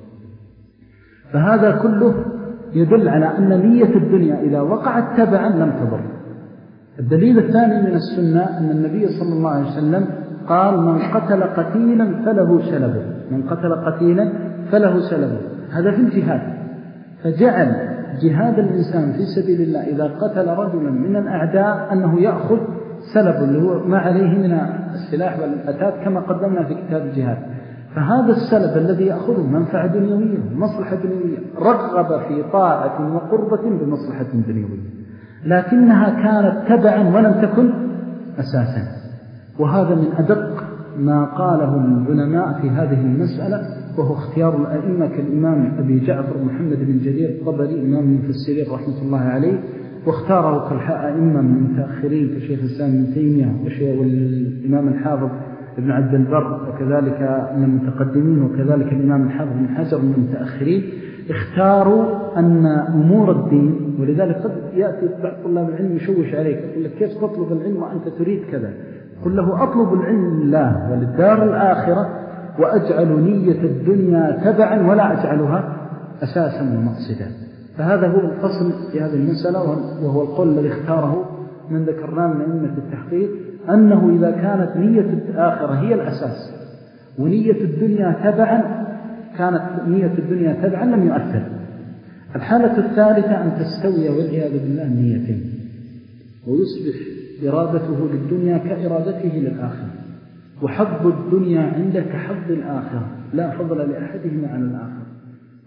فهذا كله يدل على أن نية الدنيا إذا وقعت تبعا لم تضر. الدليل الثاني من السنة أن النبي صلى الله عليه وسلم قال من قتل قتيلا فله سلبه، من قتل قتيلا فله سلبه. هذا في الجهاد، فجعل جهاد الإنسان في سبيل الله إذا قتل رجلا من الأعداء أنه يأخذ سلبه اللي هو ما عليه من السلاح والأتات كما قدمنا في كتاب الجهاد. فهذا السلب الذي يأخذه منفعة دنيوية ومصلحة دنيوية، رغب في طاعة وقربة بمصلحة دنيوية، لكنها كانت تبعا ولم تكن أساسا. وهذا من أدق ما قاله العلماء في هذه المسألة، وهو اختيار الأئمة كالإمام أبي جعفر محمد بن جرير الطبري إمام المفسرين رحمة الله عليه، واختاره كالأئمة من المتأخرين كشيخ الإسلام ابن تيمية والإمام الحافظ ابن عبد البر، وكذلك من المتقدمين، وكذلك الإمام الحافظ بن حجر من المتأخرين. اختاروا أن أمور الدين، ولذلك قد يأتي بعض طلاب العلم يشوش عليك يقول لك كيف تطلب العلم وأنت تريد كذا؟ قل له أطلب العلم لله وللدار الآخرة وأجعل نية الدنيا تبعا ولا أجعلها أساسا ومقصدا. فهذا هو الفصل في هذه المسألة، وهو القول الذي اختاره من ذكرناه من أئمة التحقيق، أنه إذا كانت نية الآخرة هي الأساس ونية الدنيا تبعا، كانت نية الدنيا تبعا لم يؤثر. الحالة الثالثة أن تستوي والعياذ بالله نيتين، ويصبح إرادته للدنيا كإرادته للآخرة، وحظ الدنيا عندك حظ الآخرة، لا فضل لأحدهما عن الآخر.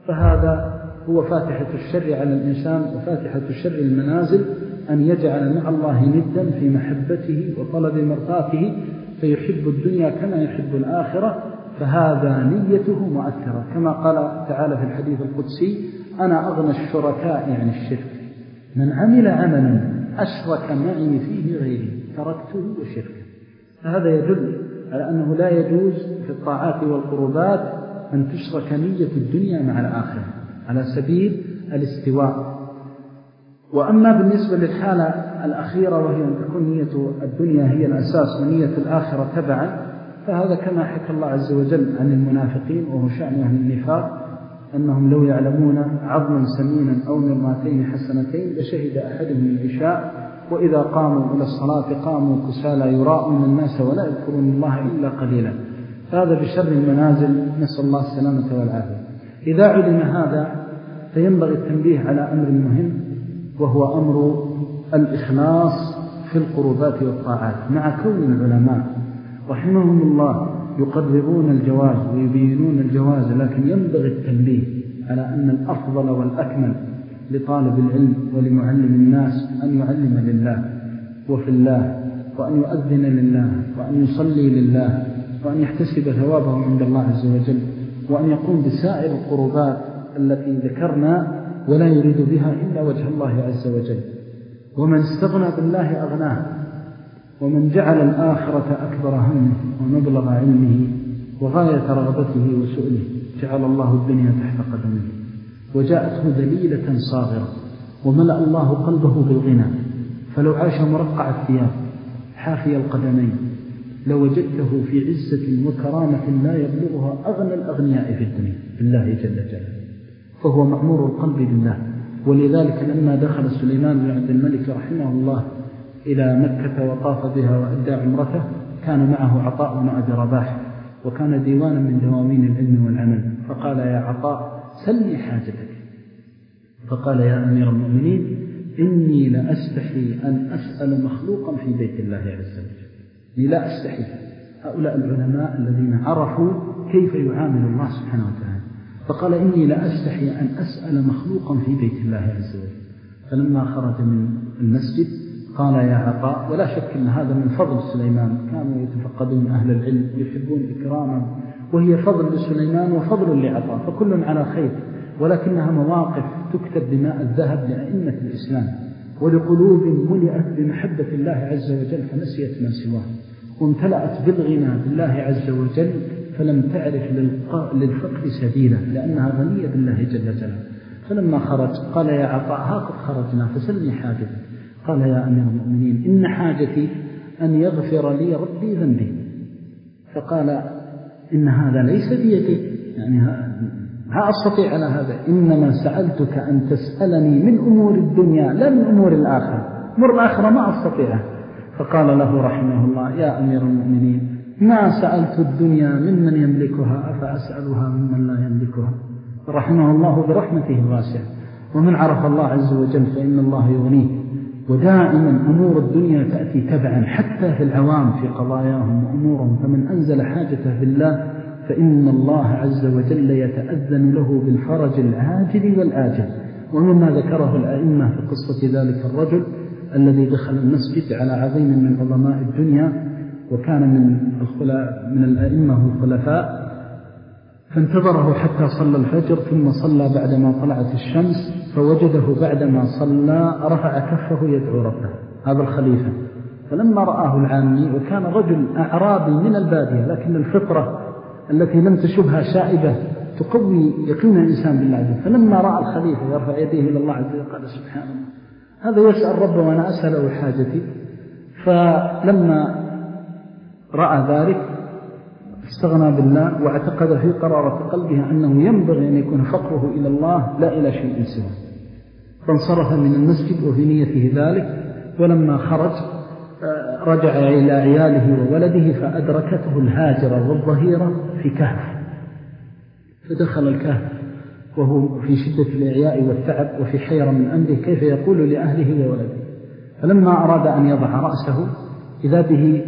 فهذا هو فاتحة الشر على الإنسان وفاتحة الشر المنازل، أن يجعل مع الله ندا في محبته وطلب مرضاته، فيحب الدنيا كما يحب الآخرة، فهذا نيته مؤثرة، كما قال تعالى في الحديث القدسي: أنا أغنى الشركاء عن الشرك، من عمل عملا أشرك معي فيه غيري تركته وشركه. فهذا يدل على أنه لا يجوز في الطاعات والقربات أن تشرك نية الدنيا مع الآخرة على سبيل الاستواء. وأما بالنسبة للحالة الأخيرة وهي أن تكون نية الدنيا هي الأساس ونية الآخرة تبعا، فهذا كما حكى الله عز وجل عن المنافقين، وهو شأن أهل النفاق، أنهم لو يعلمون عظما سمينا أو مرماتين حسنتين لشهد أحدهم العشاء وإذا قاموا إلى الصلاة قاموا كسالى يراءون الناس ولا يذكرون الله إلا قليلا. فهذا بشر المنازل، نسأل الله السلامة والعافية. إذا علم هذا فينبغي التنبيه على أمر مهم، وهو أمر الإخلاص في القربات والطاعات، مع كون العلماء رحمهم الله يقررون الجواز ويبينون الجواز، لكن ينبغي التنبيه على أن الأفضل والأكمل لطالب العلم ولمعلم الناس أن يعلم لله وفي الله، وأن يؤذن لله، وأن يصلي لله، وأن يحتسب ثوابه عند الله عز وجل، وأن يقوم بسائر القربات التي ذكرنا ولا يريد بها إلا وجه الله عز وجل. ومن استغنى بالله أغناه، ومن جعل الآخرة أكبر همه ومبلغ علمه وغاية رغبته وسؤله جعل الله الدنيا تحت قدمه، وجاءته ذليلة صاغرة، وملأ الله قلبه بالغنى، فلو عاش مرقع الثياب حافي القدمين لوجدته في عزة وكرامة لا يبلغها أغنى الأغنياء في الدنيا بالله جل جلاله، فهو مأمور القلب بالله. ولذلك لما دخل سليمان بن عبد الملك رحمه الله إلى مكة وطاف بها وأدى عمرته، كان معه عطاء بن أبي رباح، وكان ديوانا من دواوين العلم والعمل، فقال: يا عطاء سلني حاجتك. فقال: يا أمير المؤمنين إني لأستحي أن أسأل مخلوقا في بيت الله عز وجل، إني لا أستحي. هؤلاء العلماء الذين عرفوا كيف يعامل الله سبحانه وتعالى، فقال: إني لأستحي أن أسأل مخلوقا في بيت الله عز وجل. فلما خرج من المسجد قال: يا عطاء، ولا شك أن هذا من فضل سليمان، كانوا يتفقدون أهل العلم يحبون إكراما، وهي فضل لسليمان وفضل لعطاء، فكل على خير، ولكنها مواقف تكتب بماء الذهب لأئمة الإسلام ولقلوب ملئت بمحبة الله عز وجل فنسيت ما سواه، وامتلأت بالغنى بالله عز وجل فلم تعرف للفقر سبيلا لأنها غنية بالله جل جلاله. فلما خرج قال: يا عطاء ها قد خرجنا فسلني حاجتي. قال: يا أمير المؤمنين إن حاجتي أن يغفر لي ربي ذنبي. فقال: إن هذا ليس بيدي، يعني ها أستطيع على هذا، إنما سألتك أن تسألني من أمور الدنيا لا من أمور الآخرة، أمور الآخرة ما أستطيعها. فقال له رحمه الله: يا أمير المؤمنين ما سألت الدنيا ممن يملكها أفأسألها ممن لا يملكها. رحمه الله برحمته الواسعة. ومن عرف الله عز وجل فإن الله يغنيه، ودائما أمور الدنيا تأتي تبعا حتى في العوام في قضاياهم وأمورهم، فمن أنزل حاجته بالله فإن الله عز وجل يتأذن له بالفرج العاجل والآجل. ومما ذكره الأئمة في قصة ذلك الرجل الذي دخل المسجد على عظيم من عظماء الدنيا، وكان من من الأئمة والخلفاء، فانتظره حتى صلى الفجر، ثم صلى بعدما طلعت الشمس، فوجده بعدما صلى رفع كفه يدعو ربه، هذا الخليفة. فلما رآه العامي، وكان رجل أعرابي من البادية، لكن الفطرة التي لم تشبها شائبة تقوي يقين الإنسان بالله عز وجل، فلما رأى الخليفة يرفع يديه إلى الله عز وجل قال: سبحان الله، هذا يسأل ربه وأنا أسأله حاجتي. فلما رأى ذلك استغنى بالله، واعتقد في قرارة قلبه أنه ينبغي أن يكون فقره إلى الله لا إلى شيء سواه، فانصرف من المسجد وفي نيته ذلك. ولما خرج رجع إلى عياله وولده، فأدركته الهاجرة والظهيرة في كهف، فدخل الكهف وهو في شدة الإعياء والتعب وفي حيرة من أمره كيف يقول لأهله وولده. فلما أراد أن يضع رأسه إذا به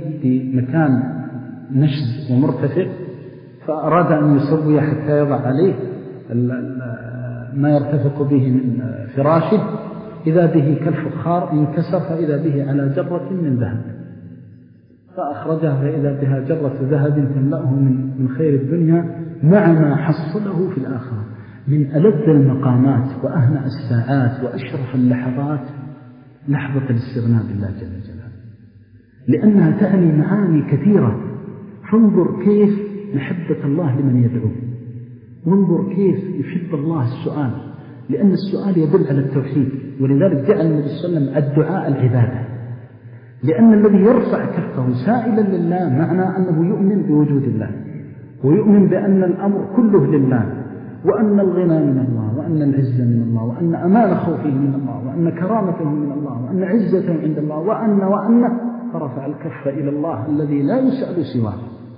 بمكان نشز ومرتفع، فأراد أن يسوي حتى يضع عليه، ما يرتفق به من فراشه إذا به كالفخار انكسر فإذا به على جرة من ذهب، فأخرجها فإذا بها جرة ذهب تملأه من خير الدنيا مع ما حصله في الآخرة من ألذ المقامات وأهنأ الساعات وأشرف اللحظات لحظة الاستغناء بالله جل جلاله، لأنها تعني معاني كثيرة. فانظر كيف محبة الله لمن يدعو، وانظر كيف يحب الله السؤال، لأن السؤال يدل على التوحيد، ولذلك جعل النبي صلى الله عليه وسلم الدعاء العبادة، لأن الذي يرفع كفه سائلا لله معنى أنه يؤمن بوجود الله، ويؤمن بأن الأمر كله لله، وأن الغنى من الله، وأن العزة من الله، وأن أمان خوفه من الله، وأن كرامته من الله، وأن عزته عند الله، وأن وأن فرفع الكف إلى الله الذي لا يسأل سواه.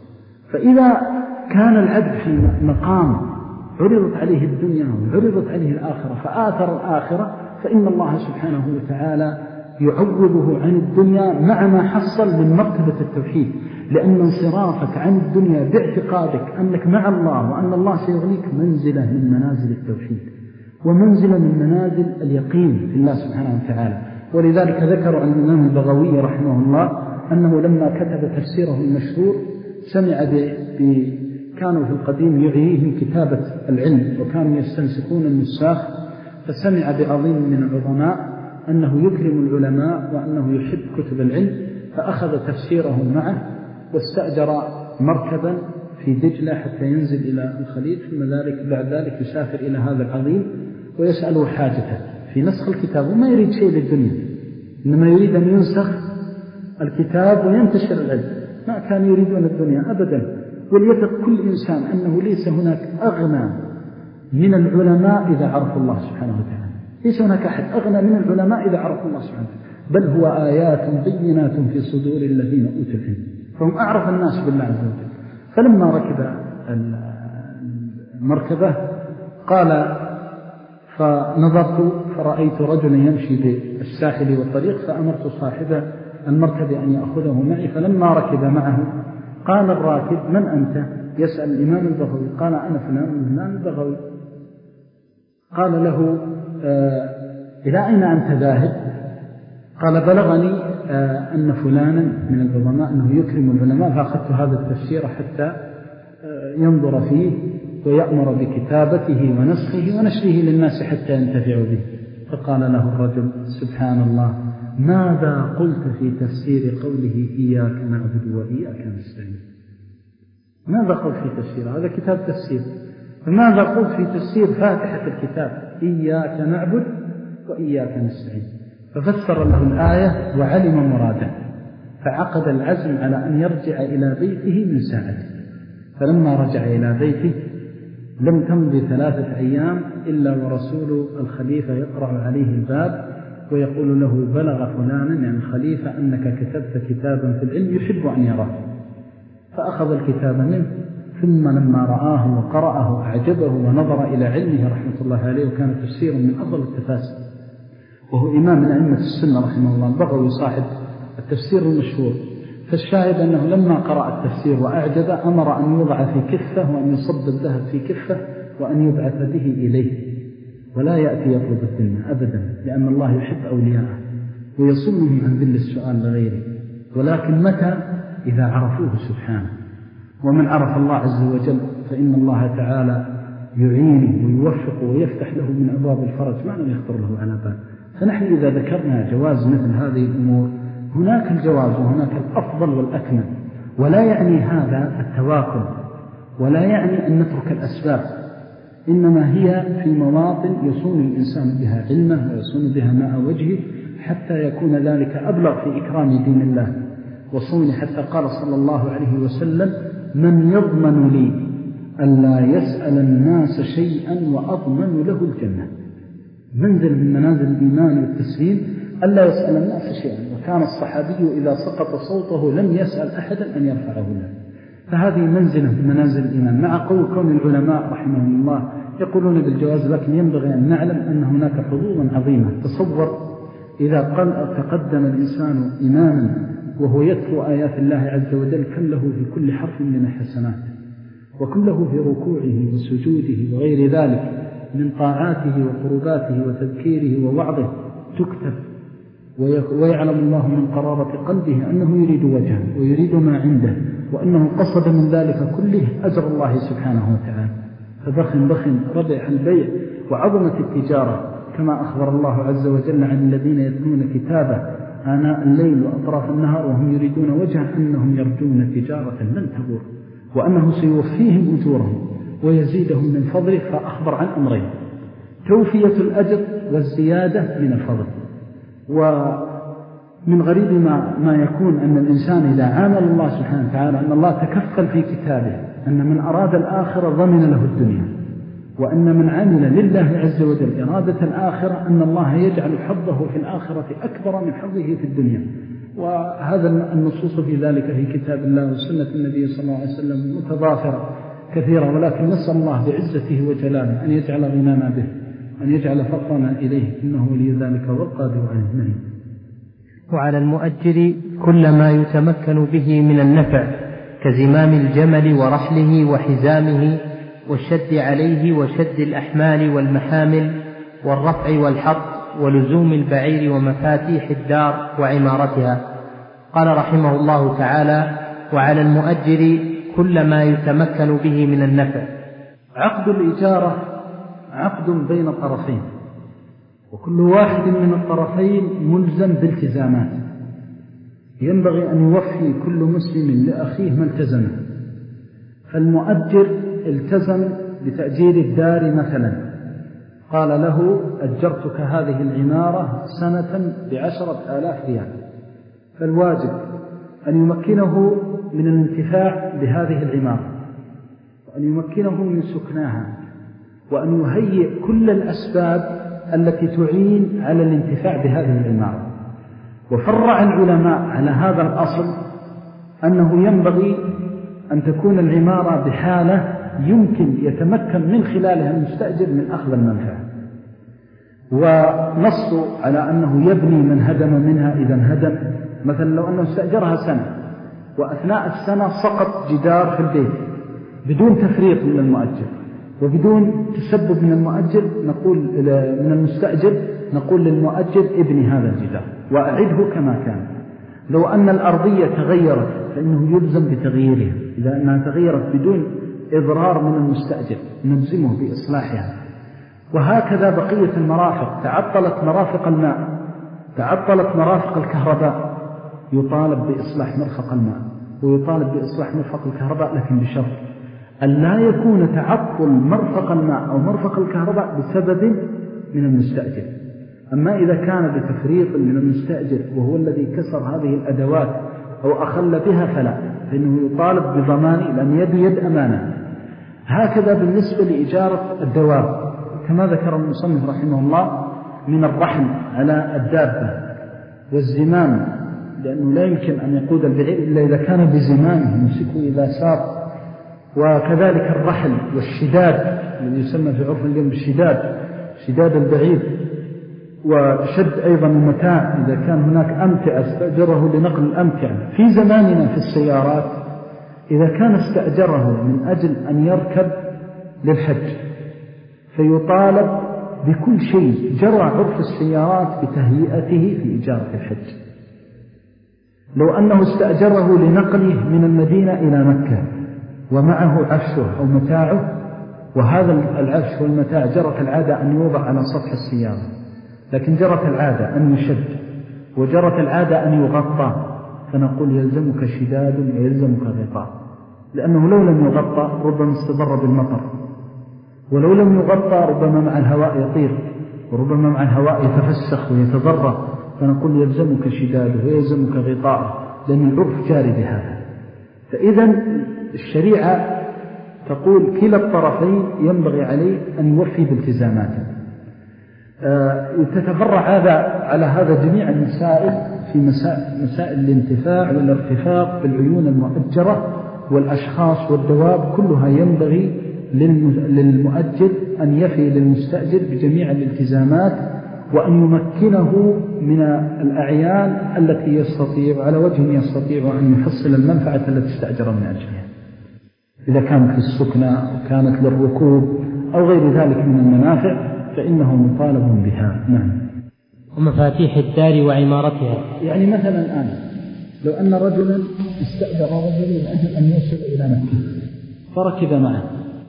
فإذا كان العبد في مقام عرضت عليه الدنيا وعرضت عليه الآخرة فآثر الآخرة، فإن الله سبحانه وتعالى يعوضه عن الدنيا مع ما حصل من مرتبة التوحيد، لأن انصرافك عن الدنيا باعتقادك أنك مع الله وأن الله سيغنيك منزلة من منازل التوحيد، ومنزلة من منازل اليقين في الله سبحانه وتعالى. ولذلك ذكر عن الإمام البغوي رحمه الله أنه لما كتب تفسيره المشهور سمع ب كانوا في القديم يعيهم كتابة العلم وكانوا يستنسخون النساخ، فسمع بعظيم من العظماء أنه يكرم العلماء وأنه يحب كتب العلم، فأخذ تفسيره معه واستأجر مركبا في دجلة حتى ينزل إلى الخليج، ثم ذلك بعد ذلك يسافر إلى هذا العظيم ويسأله حاجته في نسخ الكتاب، وما يريد شيء للدنيا، إنما يريد أن ينسخ الكتاب وينتشر العلم، ما كان يريدون الدنيا أبدا. وليثق كل إنسان أنه ليس هناك أغنى من العلماء إذا عرفوا الله سبحانه وتعالى، ليس هناك أحد أغنى من العلماء إذا عرفوا الله سبحانه وتعالى، بل هو آيات بينات في صدور الذين أوتوا العلم، فهم أعرف الناس بالله عز وجل. فلما ركب المركبة قال فنظرت فرأيت رجلا يمشي بالساحل والطريق، فأمرت صاحب المركبة أن يأخذه معي، فلما ركب معه قال الراكب من أنت؟ يسأل الإمام البغوي، قال أنا فلان من فلان البغوي. قال له آه إلى أين أنت ذاهب؟ قال بلغني آه أن فلانا من العظماء أنه يكرم العلماء، فأخذت هذا التفسير حتى آه ينظر فيه ويأمر بكتابته ونسخه ونشره للناس حتى ينتفعوا به. فقال له الرجل سبحان الله، ماذا قلت في تفسير قوله إياك نعبد وإياك نستعين؟ ماذا قلت في تفسير هذا كتاب تفسير؟ فماذا قلت في تفسير فاتحة الكتاب إياك نعبد وإياك نستعين؟ ففسر له الآية وعلم مراده، فعقد العزم على أن يرجع إلى بيته من ساعته. فلما رجع إلى بيته لم تمضي ثلاثة أيام إلا ورسول الخليفة يقرأ عليه الباب ويقول له بلغ فلانا يعني الخليفة أنك كتبت كتابا في العلم يحب أن يراه. فأخذ الكتاب منه، ثم لما رآه وقرأه أعجبه ونظر إلى علمه رحمة الله عليه، وكان تفسير من أفضل التفاسير، وهو إمام من أئمة السنة رحمه الله البغوي صاحب التفسير المشهور. فالشاهد أنه لما قرأ التفسير وأعجب أمر أن يوضع في كفة وأن يصب الذهب في كفة وأن يبعث به إليه، ولا يأتي يطلب الدنيا أبدا، لأن الله يحب أولياءه ويصمهم عن ذل السؤال لغيره، ولكن متى؟ إذا عرفوه سبحانه. ومن عرف الله عز وجل فإن الله تعالى يعينه ويوفقه ويفتح له من أبواب الفرج ما لم يخطر له على بال. فنحن إذا ذكرنا جواز مثل هذه الأمور هناك الجواز وهناك الأفضل والأكمل، ولا يعني هذا التواكل، ولا يعني أن نترك الأسباب، إنما هي في مواطن يصون الإنسان بها علمه ويصون بها ماء وجهه حتى يكون ذلك أبلغ في إكرام دين الله وصونه، حتى قال صلى الله عليه وسلم من يضمن لي ألا يسأل الناس شيئا وأضمن له الجنة. منزل من منازل الإيمان والتسليم ألا يسأل الناس شيئا، وكان الصحابي إذا سقط صوته لم يسأل أحدا أن يرفعه له. فهذه منزلة من منازل الإيمان، مع قول كون العلماء رحمهم الله يقولون بالجواز، لكن ينبغي أن نعلم أن هناك حظوظا عظيمة. تصور إذا تقدم الإنسان إماما وهو يتلو آيات الله عز وجل كم له في كل حرف من الحسنات، وكله في ركوعه وسجوده وغير ذلك من طاعاته وقرباته وتذكيره ووعظه تكتب، ويعلم الله من قرارة قلبه أنه يريد وجهه ويريد ما عنده، وأنه قصد من ذلك كله أجر الله سبحانه وتعالى. فبخ بخ ربح البيع وعظمت التجارة، كما أخبر الله عز وجل عن الذين يتلون كتابه آناء الليل وأطراف النهار وهم يريدون وجهه أنهم يرجون تجارة لن تبور، وأنه سيوفيهم أجورهم ويزيدهم من فضله. فأخبر عن أمرين: توفية الأجر والزيادة من الفضل. ومن غريب ما, ما يكون أن الإنسان إذا عامل الله سبحانه وتعالى أن الله تكفل في كتابه أن من أراد الآخرة ضمن له الدنيا، وأن من عمل لله عز وجل إرادة الآخرة أن الله يجعل حظه في الآخرة أكبر من حظه في الدنيا. وهذا النصوص في ذلك في كتاب الله وسنة النبي صلى الله عليه وسلم متضافرة كثيرة، ولكن نسأل الله بعزته وجلاله أن يجعل غنانا به، أن يجعل فقرنا إليه، إنه ولي ذلك والقادر عليه. وعلى المؤجر كل ما يتمكن به من النفع كزمام الجمل ورحله وحزامه والشد عليه وشد الأحمال والمحامل والرفع والحط ولزوم البعير ومفاتيح الدار وعمارتها. قال رحمه الله تعالى: وعلى المؤجر كل ما يتمكن به من النفع. عقد الإجارة عقد بين الطرفين، وكل واحد من الطرفين ملزم بالتزامات، ينبغي أن يوفي كل مسلم لأخيه ما التزمه. فالمؤجر التزم بتأجير الدار مثلا، قال له: أجرتك هذه العمارة سنة بعشرة آلاف ريال، فالواجب أن يمكنه من الانتفاع بهذه العمارة، وأن يمكنه من سكناها، وأن يهيئ كل الأسباب التي تعين على الانتفاع بهذه العمارة. وفرع العلماء على هذا الأصل أنه ينبغي أن تكون العمارة بحالة يمكن يتمكن من خلالها المستأجر من أخذ المنفعة، ونصوا على أنه يبني من هدم منها إذا انهدم. مثلا لو أنه استأجرها سنة وأثناء السنة سقط جدار في البيت بدون تفريط من المؤجر وبدون تسبب من المؤجر، نقول من المستأجر نقول للمؤجر: ابني هذا الجدار وأعده كما كان. لو أن الأرضية تغيرت فإنه يلزم بتغييرها، إذا أنها تغيرت بدون إضرار من المستأجر نلزمه بإصلاحها. وهكذا بقية المرافق، تعطلت مرافق الماء، تعطلت مرافق الكهرباء، يطالب بإصلاح مرفق الماء ويطالب بإصلاح مرفق الكهرباء، لكن بشرط أن لا يكون تعطل مرفق الماء أو مرفق الكهرباء بسبب من المستأجر. أما إذا كان بتفريط من المستأجر وهو الذي كسر هذه الأدوات أو أخل بها فلا، فإنه يطالب بضمان، لأن يد يد أمانة. هكذا بالنسبة لإجارة الدواب، كما ذكر المصنف رحمه الله من الرحم على الدابة والزمام، لأنه لا يمكن أن يقود البعير إلا إذا كان بزمامه يمسكه إذا سار. وكذلك الرحل والشداد الذي يسمى في عرف اليوم بالشداد، شداد البعير، وشد أيضا المتاع إذا كان هناك أمتعة استأجره لنقل الأمتعة. في زماننا في السيارات إذا كان استأجره من أجل أن يركب للحج فيطالب بكل شيء جرى عرف السيارات بتهيئته في إجارة الحج. لو أنه استأجره لنقله من المدينة إلى مكة ومعه عفشه أو متاعه، وهذا العفش والمتاع جرت العادة أن يوضع على سطح السيارة، لكن جرت العادة أن يشد وجرت العادة أن يغطى، فنقول يلزمك شداد ويلزمك غطاء، لأنه لو لم يغطى ربما استضر بالمطر، ولو لم يغطى ربما مع الهواء يطير، وربما مع الهواء يتفسخ ويتضرر، فنقول يلزمك شداد ويلزمك غطاء، لأن العرف جاري بهذا. فإذا الشريعة تقول كلا الطرفين ينبغي عليه أن يوفي بالتزاماته. أه تتفرع هذا على هذا جميع المسائل في مسائل, مسائل الانتفاع والارتفاق بالعيون المؤجرة والأشخاص والدواب، كلها ينبغي للمؤجر أن يفي للمستأجر بجميع الالتزامات، وأن يمكنه من الأعيان التي يستطيع على وجه يستطيع أن يحصل المنفعة التي استأجر من أجلها. إذا كانت للسكنة أو كانت للركوب أو غير ذلك من المنافع فإنه مطالب بها. نعم. ومفاتيح الدار وعمارتها، يعني مثلا الآن لو أن رجلا استأجر رجلا من أجل أن يوصل إلى مكة فركب معه،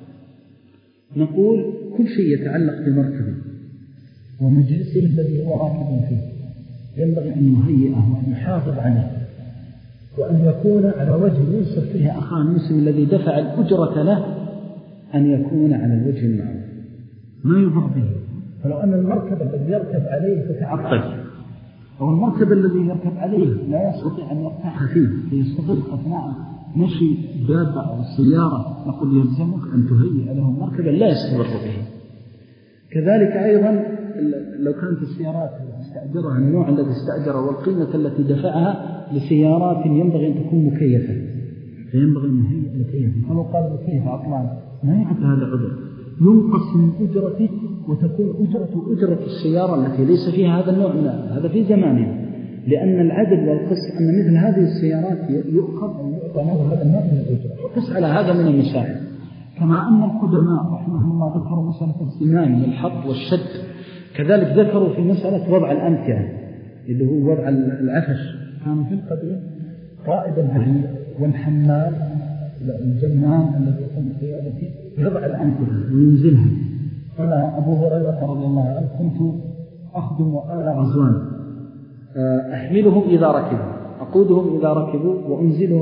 نقول كل شيء يتعلق بمركبه ومجلسه الذي هو راكب فيه ينبغي أن يهيئه وأن يحافظ عليه، وأن يكون على وجه يوصف فيه أخاه المسلم الذي دفع الأجرة له أن يكون على الوجه المعروف ما يضر به. فلو أن المركب الذي يركب عليه تتعطل أو المركب الذي يركب عليه لا يستطيع أن يرتاح فيه فيستغرق أثناء مشي دابة أو السيارة، نقول يلزمك أن تهيئ له مركبا لا يستمر به. كذلك أيضا لو كانت السيارات استأجرها النوع الذي استأجره والقيمة التي دفعها لسيارات ينبغي أن تكون مكيفة فينبغي أن يهيئ مكيفة، فلو قال مكيفة عطلان ما يعطي هذا عذر، ينقص من أجرته وتكون أجرة أجرة السيارة التي ليس فيها هذا النوع من هذا في زمانه، لأن العدل والقسط أن مثل هذه السيارات يؤخذ أو يعطى هذا النوع من الأجرة وقس على هذا من المساحة. كما أن القدماء رحمهم الله ذكروا مسألة الزمان والحط والشد، كذلك ذكروا في مسألة وضع الأمتعة اللي هو وضع العفش، كانوا في القديم قائد البعير والحمال الجنان الذي يقوم بقيادته يضع الأمتعة وينزلها. قال أبو هريرة رضي الله عنه كنت أخدم آل غزوان أحملهم إذا ركبوا أقودهم إذا ركبوا وأنزله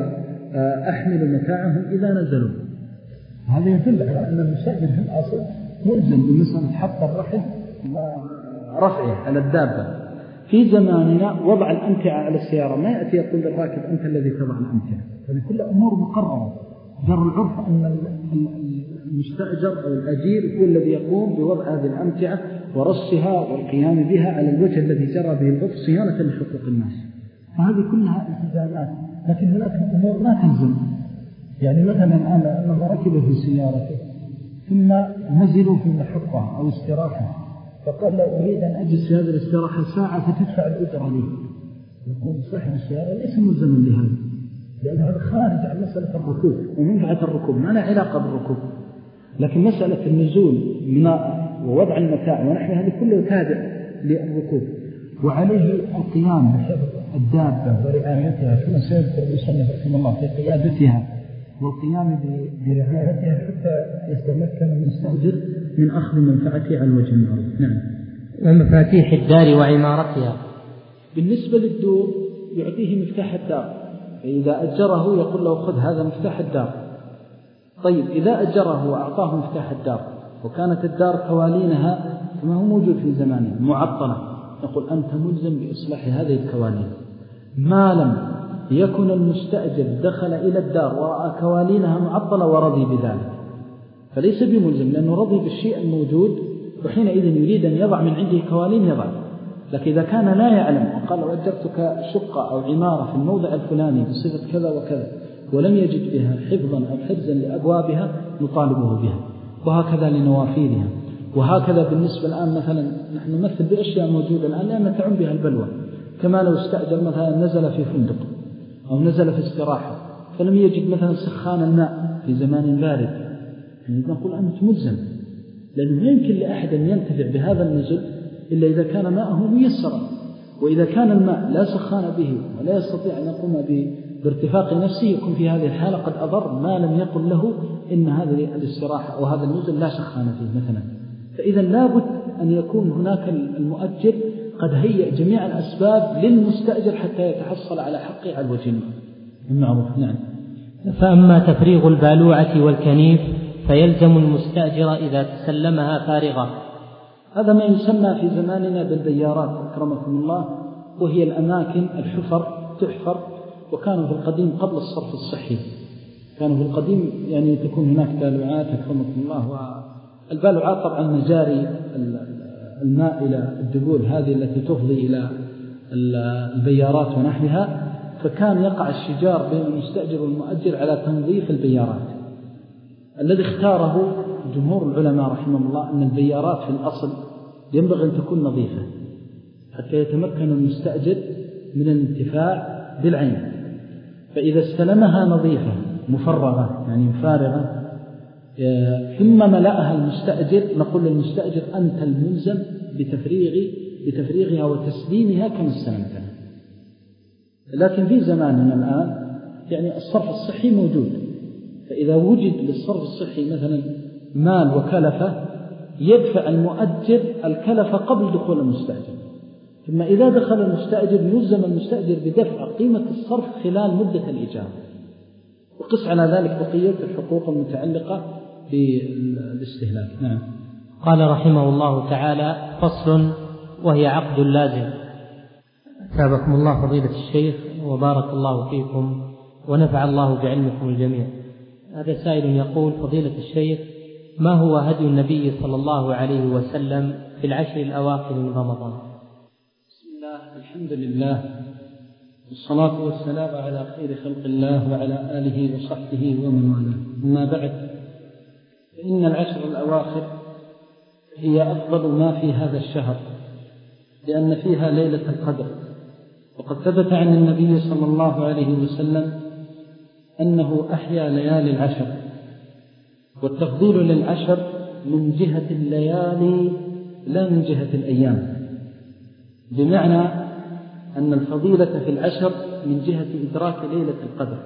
وأحمل متاعهم إذا نزلوا. هذا يدل على أن المساجد في الأصل ملزم بمسألة حط الرحل ورفعه على الدابة. في زماننا وضع الأمتعة على السيارة ما يأتي يقول للراكب أنت الذي تضع الأمتعة، هذه كل أمور مقررة. جر العرف أن المستأجر أو الأجير هو الذي يقوم بوضع هذه الأمتعة ورصها والقيام بها على الوجه الذي جرى به العرف صيانة لحقوق الناس. فهذه كلها التزامات، لكن هناك أمور لا تلزم. يعني مثلا أنا أنا ركب في سيارته ثم نزلوا في محطة أو استراحة فقال لو أريد أن أجلس في هذه الاستراحة ساعة فتدفع الأجرة لي، يقول صاحب السيارة ليس ملزما بهذا، لأن هذا خارج عن مسألة الركوب ومنفعة الركوب ما له علاقة بالركوب. لكن مسألة النزول من ووضع المتاع ونحن هذه كله تابع للركوب، وعليه القيام بحفظ الدابة ورعايتها كما سيذكر المصنف رحمه الله في قيادتها والقيام برعايتها حتى يتمكن المستأجر من أخذ منفعته على الوجه المعروف. نعم. ومفاتيح الدار وعمارتها، بالنسبة للدور يعطيه مفتاح الدار، فإذا أجره يقول له خذ هذا مفتاح الدار. طيب إذا أجره وأعطاه مفتاح الدار وكانت الدار كوالينها كما هو موجود في زمانه معطلة، نقول أنت ملزم بإصلاح هذه الكوالين ما لم يكن المستأجر دخل إلى الدار ورأى كوالينها معطلة ورضي بذلك، فليس بملزم لأنه رضي بالشيء الموجود وحينئذ يريد أن يضع من عنده كوالين يضع. لكن إذا كان لا يعلم وقال وجدتك شقة أو عمارة في الموضع الفلاني بصفة كذا وكذا ولم يجد بها حفظا أو حفظا لأبوابها نطالبه بها، وهكذا لنوافذها. وهكذا بالنسبة الآن مثلا نحن نمثل بأشياء موجودة الآن لأن تعم بها البلوى، كما لو استأجر مثلا نزل في فندق أو نزل في استراحة فلم يجد مثلا سخان الماء في زمان بارد، نقول أنت ملزم، لأنه لا يمكن لأحد أن ينتفع بهذا النزل إلا إذا كان ماءه ميسرا، وإذا كان الماء لا سخان به ولا يستطيع أن يقوم بارتفاق نفسه يكون في هذه الحالة قد أضر ما لم يقل له إن هذه الاستراحة أو هذا النزل لا سخان فيه مثلا. فإذا لابد أن يكون هناك المؤجر قد هيئ جميع الأسباب للمستأجر حتى يتحصل على حقه على الوجه المعروف. نعم. فأما تفريغ البالوعة والكنيف فيلزم المستأجر إذا تسلمها فارغة. هذا ما يسمى في زماننا بالبيارات أكرمكم الله، وهي الأماكن الحفر تحفر، وكانوا في القديم قبل الصرف الصحي كانوا في القديم يعني تكون هناك بالوعات أكرمكم الله. والبالوعات طبعا مجاري الماء إلى الدبول هذه التي تفضي إلى البيارات ونحوها، فكان يقع الشجار بين المستأجر والمؤجر على تنظيف البيارات. الذي اختاره جمهور العلماء رحمه الله أن البيارات في الأصل ينبغي أن تكون نظيفة حتى يتمكن المستأجر من الانتفاع بالعين، فإذا استلمها نظيفة مفرغة يعني فارغة ثم ملأها المستأجر، نقول للمستأجر أنت الملزم بتفريغ بتفريغها وتسليمها كما استلمتها. لكن في زماننا الآن يعني الصرف الصحي موجود، فإذا وجد للصرف الصحي مثلا مال وكلفة يدفع المؤجر الكلفة قبل دخول المستأجر، ثم إذا دخل المستأجر يلزم المستأجر بدفع قيمة الصرف خلال مدة الإجارة، وقس على ذلك بقية الحقوق المتعلقة بالاستهلاك. نعم. قال رحمه الله تعالى: فصل، وهي عقد لازم. أثابكم الله فضيلة الشيخ وبارك الله فيكم ونفع الله بعلمكم الجميع. هذا سائل يقول: فضيلة الشيخ، ما هو هدي النبي صلى الله عليه وسلم في العشر الأواخر من رمضان؟ بسم الله، الحمد لله، والصلاة والسلام على خير خلق الله وعلى آله وصحبه ومن والاه. أما بعد، فإن العشر الأواخر هي أفضل ما في هذا الشهر، لأن فيها ليلة القدر، وقد ثبت عن النبي صلى الله عليه وسلم أنه أحيا ليالي العشر، والتفضيل للعشر من جهة الليالي لا من جهة الأيام، بمعنى أن الفضيلة في العشر من جهة إدراك ليلة القدر.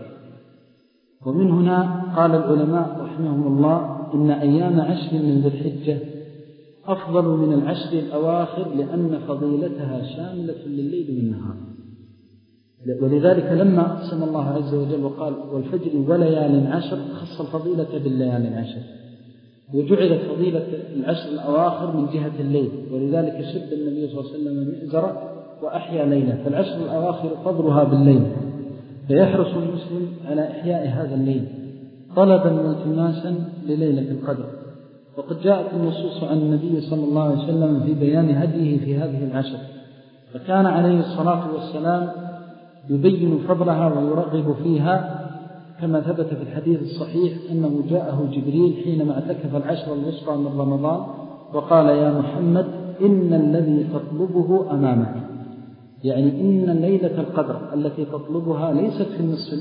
ومن هنا قال العلماء رحمهم الله إن أيام عشر من ذي الحجة أفضل من العشر الأواخر، لأن فضيلتها شاملة لليل والنهار. ولذلك لما أقسم الله عز وجل وقال: والفجر وليال عشر، خص الفضيلة بالليالي العشر، وجعلت فضيلة العشر الأواخر من جهة الليل، ولذلك شد النبي صلى الله عليه وسلم مئزرة وأحيا ليلة، فالعشر الأواخر فضلها بالليل، فيحرص المسلم على إحياء هذا الليل طلبا والتماسا لليلة القدر. وقد جاءت النصوص عن النبي صلى الله عليه وسلم في بيان هديه في هذه العشر، فكان عليه الصلاة والسلام يبين فضلها ويرغب فيها، كما ثبت في الحديث الصحيح أنه جاءه جبريل حينما اعتكف العشر الوسطى من رمضان وقال: يا محمد، إن الذي تطلبه أمامك، يعني إن ليلة القدر التي تطلبها ليست في النصف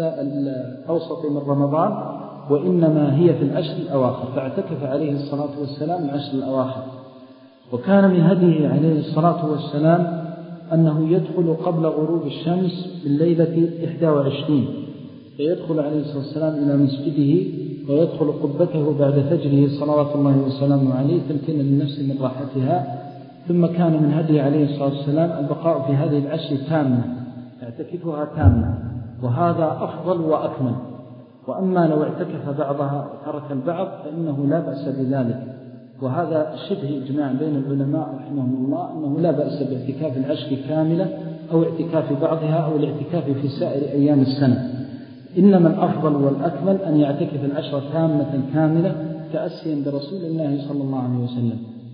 الأوسط من رمضان، وإنما هي في العشر الأواخر. فاعتكف عليه الصلاة والسلام العشر الأواخر. وكان من هديه عليه الصلاة والسلام أنه يدخل قبل غروب الشمس بالليلة إحدى وعشرين، فيدخل عليه الصلاة والسلام إلى مسجده ويدخل قبته بعد فجره صلوات الله وسلامه عليه، تمكن للنفس من راحتها. ثم كان من هديه عليه الصلاة والسلام البقاء في هذه العشر تامة، يعتكفها تامة، وهذا أفضل وأكمل. وأما لو اعتكف بعضها وترك البعض فإنه لا بأس بذلك، وهذا شبه إجماع بين العلماء رحمهم الله أنه لا بأس باعتكاف العشر كاملة أو اعتكاف بعضها أو الاعتكاف في سائر أيام السنة. إنما الأفضل والأكمل أن يعتكف العشر تامة كاملة تأسيا برسول الله صلى الله عليه وسلم.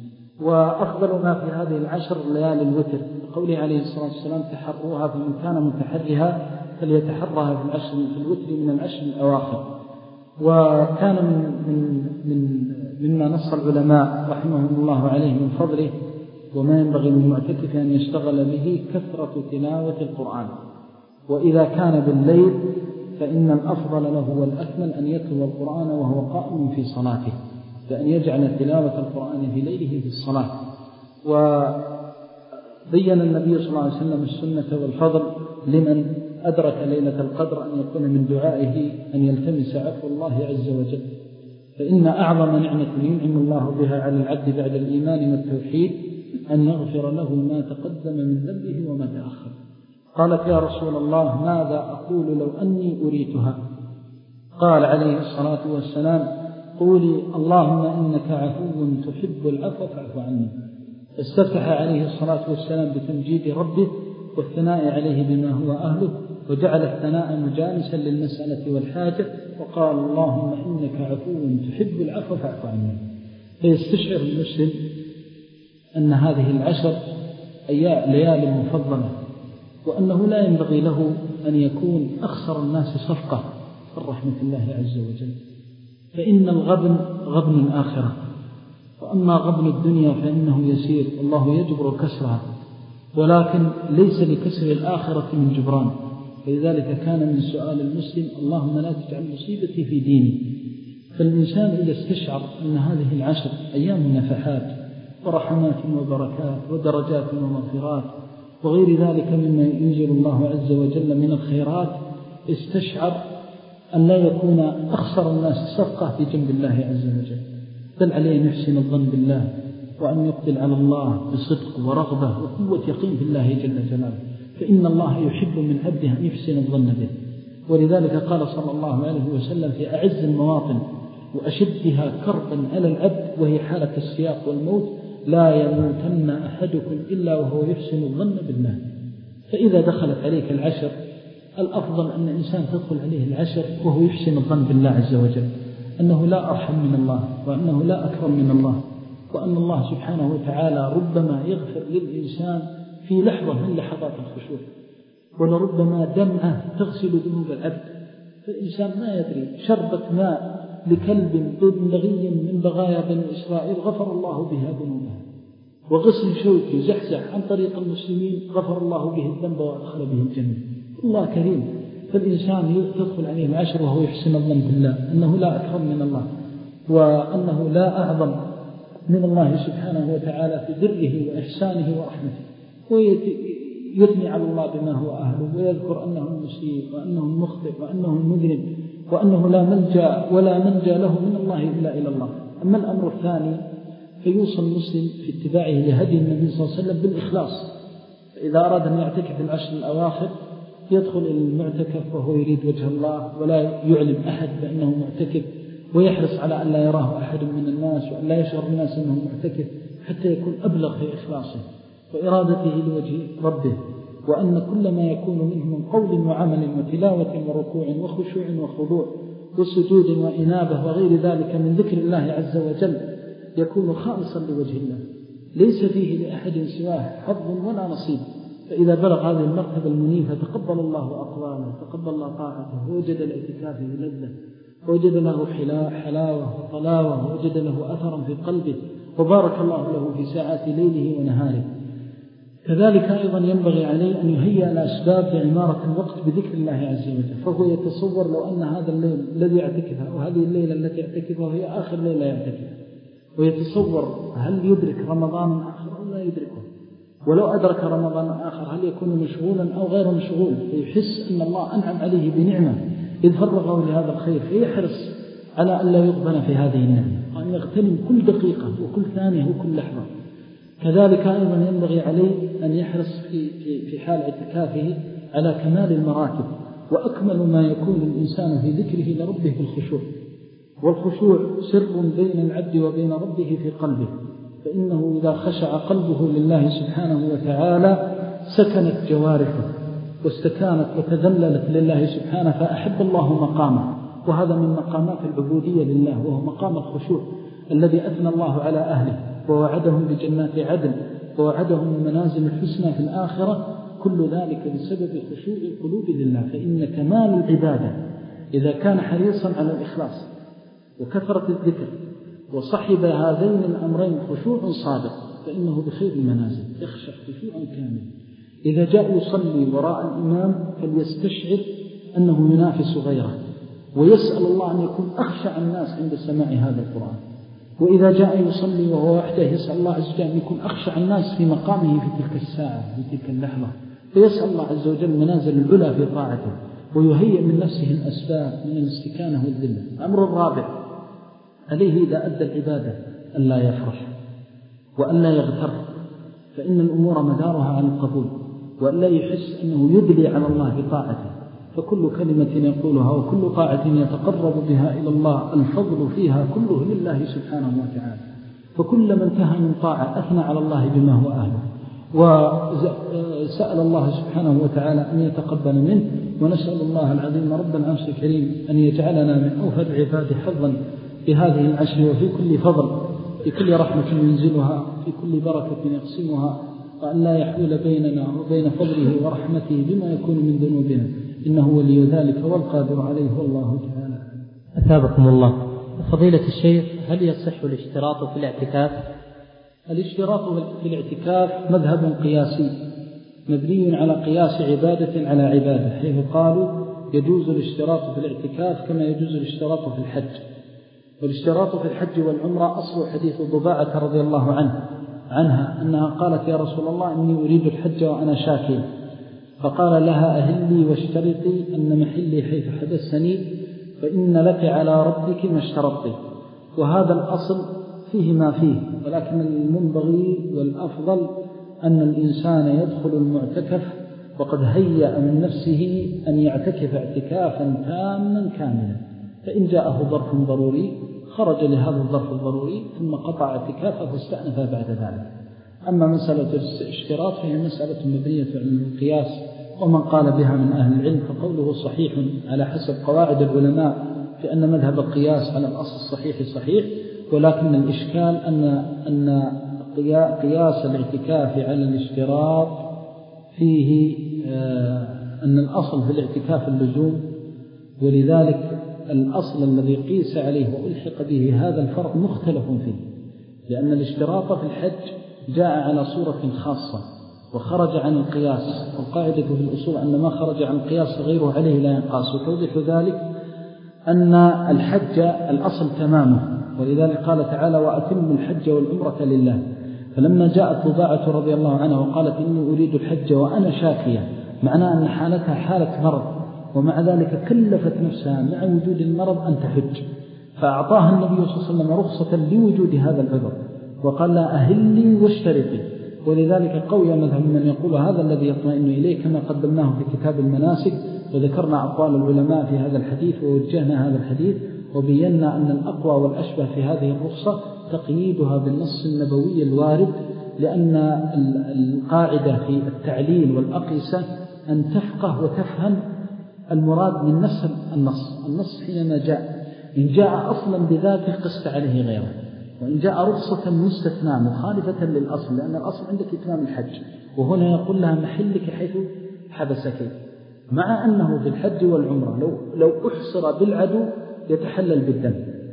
وأفضل ما في هذه العشر ليالي الوتر، قوله عليه الصلاة والسلام: تحروها، فمن كان متحرها فليتحرها في العشر في الوتر من العشر الأواخر. وكان من من من مما نص العلماء رحمهم الله عليه من فضله وما ينبغي للمعتكف أن يشتغل به كثرة تلاوة القرآن. وإذا كان بالليل فإن الأفضل له والأكمل أن يتلو القرآن وهو قائم في صلاته، بأن يجعل تلاوة القرآن في ليله في الصلاة. وبين النبي صلى الله عليه وسلم السنة والفضل لمن أدرك ليلة القدر أن يكون من دعائه أن يلتمس عفو الله عز وجل، فإن أعظم نعمة ينعم الله بها على العبد بعد الإيمان والتوحيد أن يغفر له ما تقدم من ذنبه وما تأخر. قالت: يا رسول الله، ماذا أقول لو أني أريتها؟ قال عليه الصلاة والسلام: قولي: اللهم إنك عفو تحب العفو فاعف عني. استفتح عليه الصلاة والسلام بتمجيد ربه والثناء عليه بما هو أهله، وجعل الثناء مجالسا للمسألة والحاجة، وقال: اللهم إنك عفو تحب العفو فاعف عني. فيستشعر المسلم أن هذه العشر أيام ليالي مفضلة، وأنه لا ينبغي له أن يكون أخسر الناس صفقة في رحمة الله عز وجل، فإن الغبن غبن الآخرة، وأما غبن الدنيا فإنه يسير، الله يجبر كسرها، ولكن ليس لكسر الآخرة من جبران، فلذلك كان من سؤال المسلم اللهم لا تجعل مصيبتي في ديني. فالإنسان إذا استشعر أن هذه العشر أيام نفحات ورحمات وبركات ودرجات ومغفرات وغير ذلك مما ينزل الله عز وجل من الخيرات، استشعر أن لا يكون أخسر الناس صفقة في جنب الله عز وجل، بل عليه أن يحسن الظن بالله وأن يقبل على الله بصدق ورغبة وقوة يقين في الله جل جلاله، فإن الله يحب من عبده أن يحسن الظن به. ولذلك قال صلى الله عليه وسلم في أعز المواطن وأشدها كربا على العبد وهي حالة السياق والموت: لا يموتن أحدكم إلا وهو يحسن الظن بالله. فإذا دخلت عليك العشر، الأفضل أن الإنسان تدخل عليه العشر وهو يحسن الظن بالله عز وجل، أنه لا أرحم من الله، وأنه لا أكرم من الله، وأن الله سبحانه وتعالى ربما يغفر للإنسان في لحظة من لحظات الخشوع، ولربما دمعة تغسل ذنوب العبد. فالإنسان ما يدري، شربة ماء لكلب بغي من بغايا بني إسرائيل غفر الله بها ذنوبها، وغسل شوكي زحزح عن طريق المسلمين غفر الله به الذنب وأدخل به الجنة. الله كريم. فالإنسان يدخل عليه العشر وهو يحسن الظن بالله أنه لا أكرم من الله، وأنه لا أعظم من الله سبحانه وتعالى في بره وإحسانه ورحمته، ويثني على الله بما هو أهله، ويذكر أنه المسيء وأنه المخطئ وأنه المذنب، وأنه لا ملجأ ولا منجا له من الله إلا إلى الله. أما الأمر الثاني فيوصل المسلم في اتباعه لهدي النبي صلى الله عليه وسلم بالإخلاص. فإذا أراد أن يعتكف العشر الأواخر يدخل إلى المعتكف وهو يريد وجه الله، ولا يعلم أحد بأنه معتكف، ويحرص على أن لا يراه أحد من الناس، وأن لا يشعر الناس أنه معتكف، حتى يكون أبلغ في إخلاصه وإرادته لوجه ربه، وأن كل ما يكون منه من قول وعمل وتلاوة وركوع وخشوع وخضوع وسجود وإنابة وغير ذلك من ذكر الله عز وجل يكون خالصا لوجه الله، ليس فيه لأحد سواه حظ ولا نصيب. فإذا بلغ هذه المرتبة المنيفة تقبل الله أقواله، تقبل الله طاعته، ووجد الاعتكاف لذة، ووجد له حلاوة وطلاوة، ووجد له أثرا في قلبه، وبارك الله له في ساعات ليله ونهاره. كذلك أيضا ينبغي عليه أن يهيئ الأسباب لعمارة الوقت بذكر الله عز وجل، فهو يتصور لو أن هذا الليل الذي يعتكفها أو هذه الليلة التي يعتكفها هي آخر ليلة يعتكفها، ويتصور هل يدرك رمضان آخر أو لا يدركه، ولو أدرك رمضان آخر هل يكون مشغولا أو غير مشغول، فيحس أن الله أنعم عليه بنعمة إذ فرغه لهذا الخير، فيحرص على أن لا يغبن في هذه النعمة، وأن يغتنم كل دقيقة وكل ثانية وكل لحظة. كذلك أيضا ينبغي عليه أن يحرص في, في, في حال اعتكافه على كمال المراتب، وأكمل ما يكون الإنسان في ذكره لربه بالخشوع. والخشوع سر بين العبد وبين ربه في قلبه، فإنه إذا خشع قلبه لله سبحانه وتعالى سكنت جوارحه واستكانت وتذللت لله سبحانه، فأحب الله مقامه. وهذا من مقامات العبودية لله، وهو مقام الخشوع الذي أثنى الله على أهله ووعدهم بجنات عدن ووعدهم المنازل الحسنى في الآخرة، كل ذلك بسبب خشوع القلوب لله. فإن كمال العبادة إذا كان حريصا على الإخلاص وكثرة الذكر وصحب هذين الأمرين خشوع صادق فإنه بخير المنازل، يخشع خشوعا كاملا. إذا جاء يصلي وراء الإمام فليستشعر أنه ينافس غيره، ويسأل الله أن يكون أخشع الناس عند سماع هذا القرآن. وإذا جاء يصلي وهو وحده يسأل الله عز وجل أن يكون أخشع الناس في مقامه في تلك الساعة في تلك اللحظة، فيسأل الله عز وجل منازل العلا في طاعته، ويهيئ من نفسه الأسباب من الاستكانة والذلة. الأمر الرابع عليه إذا أدى العبادة أن لا يفرح وأن لا يغتر، فإن الأمور مدارها على القبول، وأن لا يحس أنه يدلي على الله بطاعته. فكل كلمة يقولها وكل طاعة يتقرب بها إلى الله الفضل فيها كله لله سبحانه وتعالى. فكل من انتهى من طاعة أثنى على الله بما هو أهله، وسأل الله سبحانه وتعالى أن يتقبل منه. ونسأل الله العظيم رب العرش الكريم أن يجعلنا من أوفر العباد حظا في هذه العشر، وفي كل فضل، في كل رحمة ينزلها، في كل بركة يقسمها، وأن لا يحول بيننا وبين فضله ورحمته بما يكون من ذنوبنا، إنه ولي ذلك والقادر عليه والله تعالى. أثابكم الله. فضيلة الشيخ، هل يصح الاشتراط في الاعتكاف؟ الاشتراط في الاعتكاف مذهب قياسي مبني على قياس عبادة على عبادة، حيث قالوا يجوز الاشتراط في الاعتكاف كما يجوز الاشتراط في الحج. والاشتراط في الحج والعمرة أصل حديث ضباعة رضي الله عنه عنها أنها قالت يا رسول الله إني أريد الحج وأنا شاكي، فقال لها أهلي واشترطي أن محلي حيث حدثني فإن لك على ربك ما اشترطي. وهذا الأصل فيه ما فيه، ولكن المنبغي والأفضل أن الإنسان يدخل المعتكف وقد هيأ من نفسه أن يعتكف اعتكافا تاما كاملا، فإن جاءه ظرف ضروري خرج لهذا الظرف الضروري ثم قطع اعتكافه واستأنف بعد ذلك. أما مسألة الاشتراط فهي مسألة مبنية على القياس، ومن قال بها من أهل العلم فقوله صحيح على حسب قواعد العلماء في أن مذهب القياس على الأصل الصحيح صحيح، ولكن الإشكال أن أن قياس الاعتكاف على الاشتراط فيه أن الأصل في الاعتكاف اللزوم، ولذلك الأصل الذي قيس عليه وألحق به هذا الفرق مختلف فيه، لأن الاشتراط في الحج جاء على صورة خاصة وخرج عن القياس، والقاعدة في الأصول أن ما خرج عن القياس غيره عليه لا ينقاس. وتوضح ذلك أن الحج الأصل تمامه، ولذلك قال تعالى وأتم الحج والعمرة لله. فلما جاءت ضباعة رضي الله عنها وقالت إني أريد الحج وأنا شاكية، معناه أن حالتها حالة مرض، ومع ذلك كلفت نفسها مع وجود المرض أن تحج، فأعطاها النبي صلى الله عليه وسلم رخصة لوجود هذا العذر وقال لا أهلي واشترطي. ولذلك قوي مذهب من يقول هذا الذي يطمئن إليه كما قدمناه في كتاب المناسك، وذكرنا أقوال العلماء في هذا الحديث ووجهنا هذا الحديث وبينا أن الأقوى والأشبه في هذه الرخصة تقييدها بالنص النبوي الوارد، لأن القاعدة في التعليل والأقيسة أن تفقه وتفهم المراد من نفس النص. النص حينما جاء إن جاء أصلا بذاته قست عليه غيره، وإن جاء رخصة مستثنى مخالفة للأصل، لأن الأصل عندك إتمام الحج، وهنا يقول لها محلك حيث حبسك، مع أنه في الحج والعمرة لو, لو أحصر بالعدو يتحلل بالدم،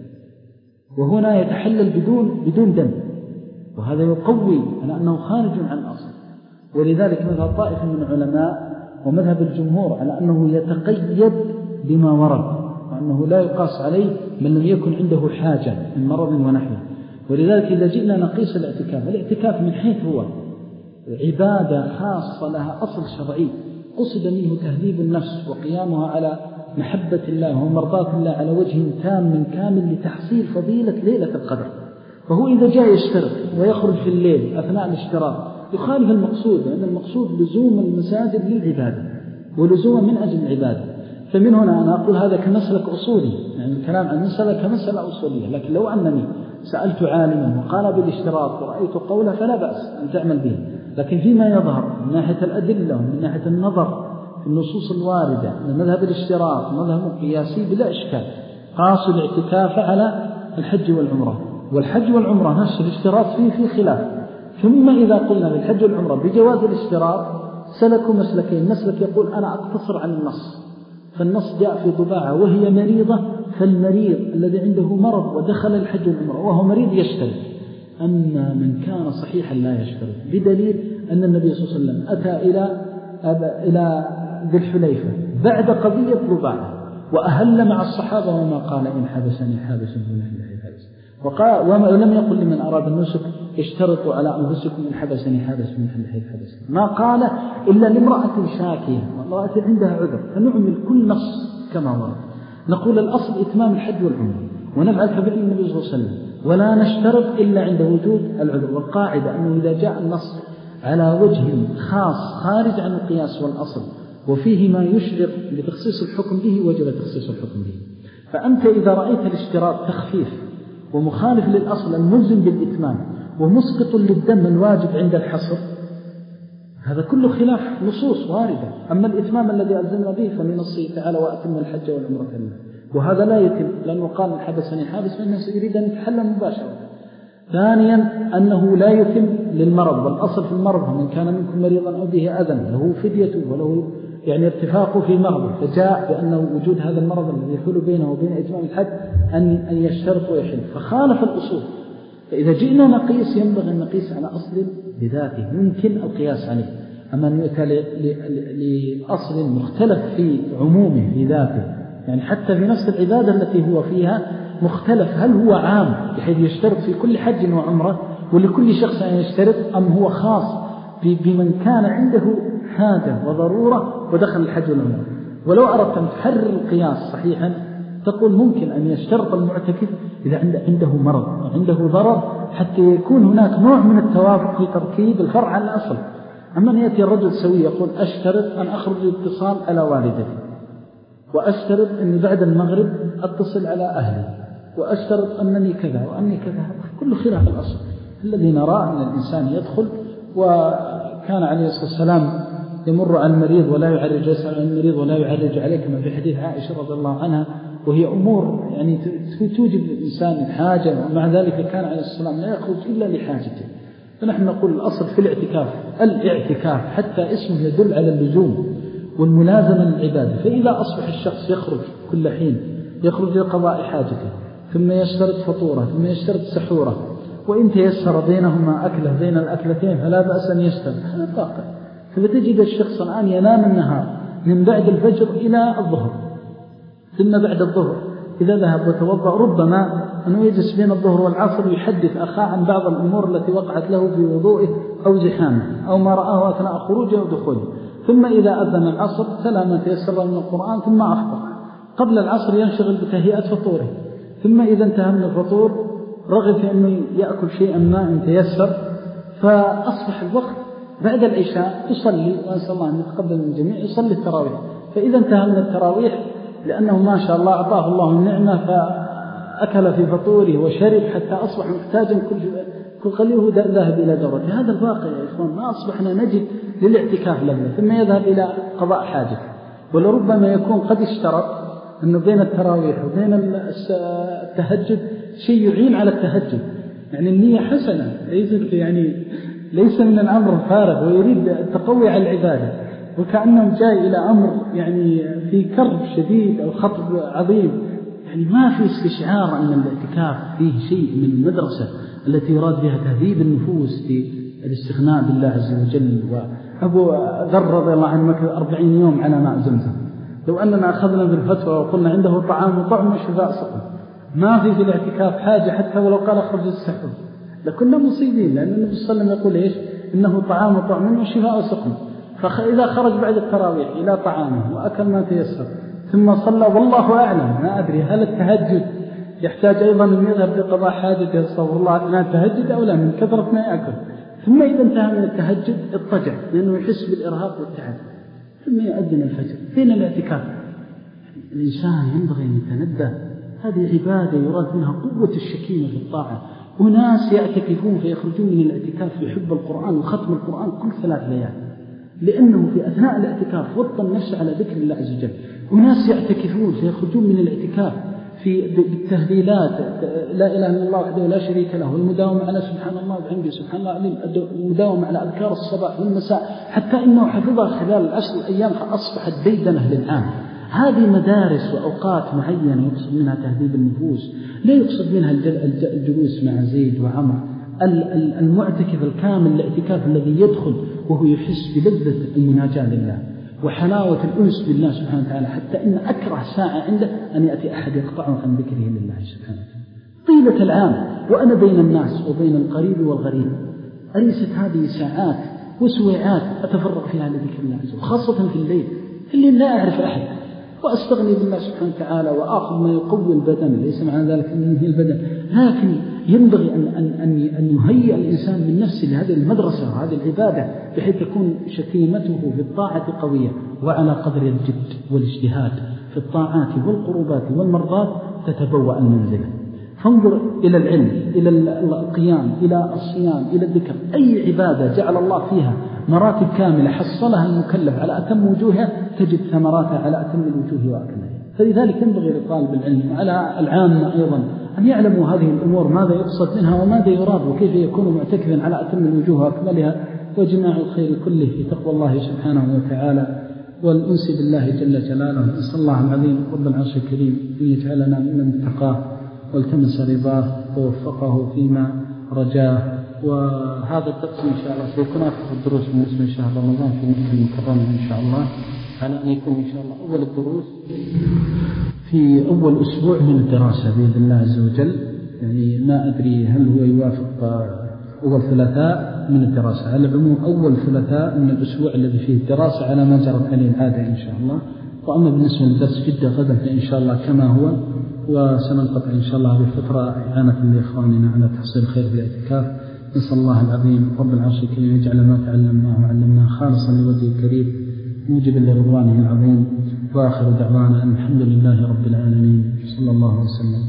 وهنا يتحلل بدون, بدون دم، وهذا يقوي على أنه خارج عن الأصل. ولذلك مذهب طائفة من العلماء ومذهب الجمهور على أنه يتقيد بما ورد، وأنه لا يقاس عليه من لم يكن عنده حاجة من مرض ونحوه. ولذلك إذا جئنا نقيس الاعتكاف، الاعتكاف من حيث هو عبادة خاصة لها أصل شرعي قصد منه تهذيب النفس وقيامها على محبة الله ومرضاة الله على وجه تام كامل لتحصيل فضيلة ليلة القدر. فهو إذا جاء يشترط ويخرج في الليل أثناء الاشتراط يخالف المقصود، لأن المقصود لزوم المساجد للعبادة ولزوم من أجل العبادة. فمن هنا أنا أقول هذا كمسلك أصولي، يعني الكلام عن مسألة كمسألة أصولية، لكن لو أنني سألت عالما وقال بالاشتراط ورأيت قوله فلا بأس أن تعمل به. لكن فيما يظهر من ناحية الأدلة ومن ناحية النظر في النصوص الواردة أن مذهب الاشتراط مذهب قياسي بلا إشكال، قاس الاعتكاف على الحج والعمرة، والحج والعمرة نفس الاشتراط فيه في خلاف. ثم إذا قلنا بالحج والعمرة بجواز الاشتراط سلكوا مسلكين، مسلك يقول أنا أقتصر عن النص، فالنص جاء في ضباعة وهي مريضة، فالمريض الذي عنده مرض ودخل الحج والعمرة وهو مريض يشترط. أما من كان صحيحا لا يشترط، بدليل أن النبي صلى الله عليه وسلم أتى إلى إلى ذي الحليفة بعد قضية ضباعة وأهل مع الصحابة وما قال إن حبسني حابس من أهل حابس، وقال ولم يقل لمن أراد النسك اشترطوا على أنفسكم إن حبسني حابس من أهل حابس، ما قال إلا لامرأة شاكية وامرأة عندها عذر، فنعمل كل نص كما ورد. نقول الأصل إتمام الحج والعمرة ونفعل كفعل النبي صلى الله عليه وسلم، ولا نشترط إلا عند وجود العذر. والقاعدة أنه إذا جاء النص على وجه خاص خارج عن القياس والأصل وفيه ما يشعر بتخصيص الحكم به وجب تخصيص الحكم به. فأنت إذا رأيت الاشتراط تخفيف ومخالف للأصل الملزم بالإتمام ومسقط للدم الواجب عند الحصر، هذا كله خلاف نصوص واردة. أما الإتمام الذي ألزمنا به فمن نصه تعالى وأتم الحج والعمرة لله، وهذا لا يتم لأنه قال حبسني حابس فالناس يريد أن يتحلل مباشرة. ثانيا أنه لا يتم للمرض، والأصل في المرض من كان منكم مريضا أو به أذى له فديته وله يعني ارتفاقه في مرضه، فجاء بأنه وجود هذا المرض الذي يحول بينه وبين إتمام الحج أن أن يشترط ويحل، فخالف الأصول. فإذا جئنا نقيس ينبغي أن نقيس على أصل بذاته ممكن القياس عليه. أما أن يؤتى لأصل مختلف في عمومه في ذاته، يعني حتى في نفس العبادة التي هو فيها مختلف، هل هو عام بحيث يشترط في كل حج وعمرة ولكل شخص أن يشترط، أم هو خاص بمن كان عنده حاجة وضرورة ودخل الحج والعمرة؟ ولو أردت أن تحرر القياس صحيحا تقول ممكن أن يشترط المعتكف إذا عنده مرض وعنده ضرر حتى يكون هناك نوع من التوافق في تركيب الفرع على الأصل. أما أن يأتي الرجل سوي يقول أشترط أن أخرج الاتصال على والدتي، وأشترط أني بعد المغرب أتصل على أهلي، وأشترط أنني كذا وأني كذا، كل خلاف الأصل. الذي نرى أن الإنسان يدخل، وكان عليه الصلاة والسلام يمر عن المريض ولا يعرج، يسأل عن المريض ولا يعرج عليه كما في حديث عائشة رضي الله عنها، وهي أمور يعني توجب الإنسان الحاجة، ومع ذلك كان عليه الصلاة والسلام لا يخرج إلا لحاجته. فنحن نقول الأصل في الاعتكاف الاعتكاف حتى اسمه يدل على اللزوم والملازمة للعبادة. فإذا أصبح الشخص يخرج كل حين، يخرج لقضاء حاجته، ثم يشترط فطورة، ثم يشترط سحورة، وإن تيسر بينهما أكلة بين الأكلتين فلا بأس أن يشترط، هذا طاقة. فبتجد الشخص الآن ينام النهار من بعد الفجر إلى الظهر، ثم بعد الظهر إذا ذهب وتوضأ ربما أنه يجلس بين الظهر والعصر يحدث أخاه عن بعض الأمور التي وقعت له في وضوئه أو زحامه أو ما رآه أثناء خروجه ودخوله. ثم إذا أذن العصر تلا ما تيسر من القرآن ثم أفطر. قبل العصر ينشغل بتهيئة فطوره، ثم إذا انتهى من الفطور رغب في أنه يأكل شيئا ما إن تيسر، فأصبح الوقت بعد العشاء يصلي، وأسأل الله أن يتقبل من الجميع، يصلي التراويح. فإذا انتهى من التراويح لأنه ما شاء الله أعطاه الله النعمة فأكل في فطوره وشرب حتى أصبح محتاجا كل قليله ذهب إلى دورته. هذا الواقع يا إخوان، ما أصبحنا نجد للاعتكاف لذة، ثم يذهب إلى قضاء حاجة. ولربما يكون قد اشترط أنه بين التراويح وبين التهجد شيء يعين على التهجد، يعني النية حسنة، ليست يعني ليس من الأمر الفارغ، ويريد التقوي على العبادة، وكأنه جاي إلى أمر يعني في كرب شديد أو خطب عظيم. يعني ما في استشعار أن الاعتكاف فيه شيء من المدرسة التي يراد بها تهذيب النفوس في الاستغناء بالله عز وجل. وأبو ذر رضي الله عنه مكث أربعين يوم على ماء زمزم. لو أننا أخذنا بالفتوى وقلنا عنده طعام وطعم وشفاء سقم، ما في في الاعتكاف حاجة حتى ولو قال أخرج السحر لكنا مصيبين، لأن النبي صلى الله عليه وسلم يقول إيش؟ إنه طعام وطعم وشفاء سقم. فإذا خرج بعد التراويح إلى طعامه وأكل ما تيسر ثم صلى، والله أعلم ما أدري هل التهجد يحتاج أيضا أن يذهب لقضاء حاجته يصور الله أثناء التهجد أو لا من كثرة ما يأكل. ثم إذا انتهى من التهجد اضطجع لأنه يحس بالإرهاق والتعب، ثم يؤذن الفجر. فين الاعتكاف؟ الإنسان ينبغي أن يتنبه، هذه عبادة يراد منها قوة الشكيمة في الطاعة. وناس يعتكفون فيخرجون من الاعتكاف يحب القرآن وختم القرآن كل ثلاث ليال، لأنه في أثناء الاعتكاف وطن نفسه على ذكر الله عز وجل. وناس يعتكفون فيخرجون من الاعتكاف في بالتهليلات لا إله إلا الله وحده لا شريك له، والمداومة على سبحان الله وبحمده سبحان الله العظيم، المداومة على أذكار الصباح والمساء، حتى إنه حفظها خلال العشر الأيام فأصبحت ديدنة للعام. هذه مدارس وأوقات معينة يقصد منها تهذيب النفوس، لا يقصد منها الجلوس مع زيد وعمر. المعتكف الكامل الاعتكاف الذي يدخل وهو يحس بلذة المناجاة لله وحلاوة الأنس بالله سبحانه وتعالى، حتى إن أكره ساعة عنده أن يأتي أحد يقطعه عن ذكره لله سبحانه وتعالى طيلة العام. وأنا بين الناس وبين القريب والغريب، أليست هذه ساعات وسويعات أتفرغ فيها لذكر الله عز وجل، خاصة في الليل اللي لا أعرف أحد، وأستغني بالله سبحانه وتعالى وآخذ ما يقوي البدن، ليس معنى ذلك أن ينهي البدن، لكن ينبغي أن, أن, أن, أن يهيئ الإنسان من نفسه لهذه المدرسة وهذه العبادة بحيث تكون شكيمته في الطاعة قوية، وعلى قدر الجد والاجتهاد في الطاعات والقربات والمرضات تتبوأ المنزلة. فانظر إلى العلم، إلى القيام، إلى الصيام، إلى الذكر، أي عبادة جعل الله فيها مراتب كاملة حصلها المكلف على أتم وجوهها تجد ثمراتها على أتم الوجوه وأكملها. فلذلك ينبغي لطالب العلم وعلى العامة أيضا أن يعلموا هذه الأمور ماذا يقصد منها وماذا يراد، وكيف يكون معتكفا على أتم الوجوه وأكملها، وجماع الخير كله في تقوى الله سبحانه وتعالى والأنس بالله جل جلاله. نسأل الله العظيم رب العرش الكريم أن يجعلنا ممن اتقاه والتمس رضاه ووفقه فيما رجاه وهذا الدرس إن شاء الله سيكون آخر الدروس بالنسبة لشهر رمضان في مكة المكرمة إن شاء الله، على أن يكون إن شاء الله أول الدروس في أول أسبوع من الدراسة بإذن الله عز وجل. يعني ما أدري هل هو يوافق أول ثلاثاء من الدراسة، على العموم أول ثلاثاء من الأسبوع الذي فيه الدراسة على ما جرت عليه العادة إن شاء الله. وأما بالنسبة للدرس جدة غدا فإن شاء الله كما هو، وسننقطع إن شاء الله هذه الفترة إعانة لإخواننا على تحصيل خير في الاعتكاف. نسأل الله العظيم رب العرش الكريم يجعل ما تعلمناه وعلمناه خالصا لوجهه الكريم موجبا لرضوانه العظيم. وآخر دعوانا أن الحمد لله رب العالمين، صلى الله وسلم.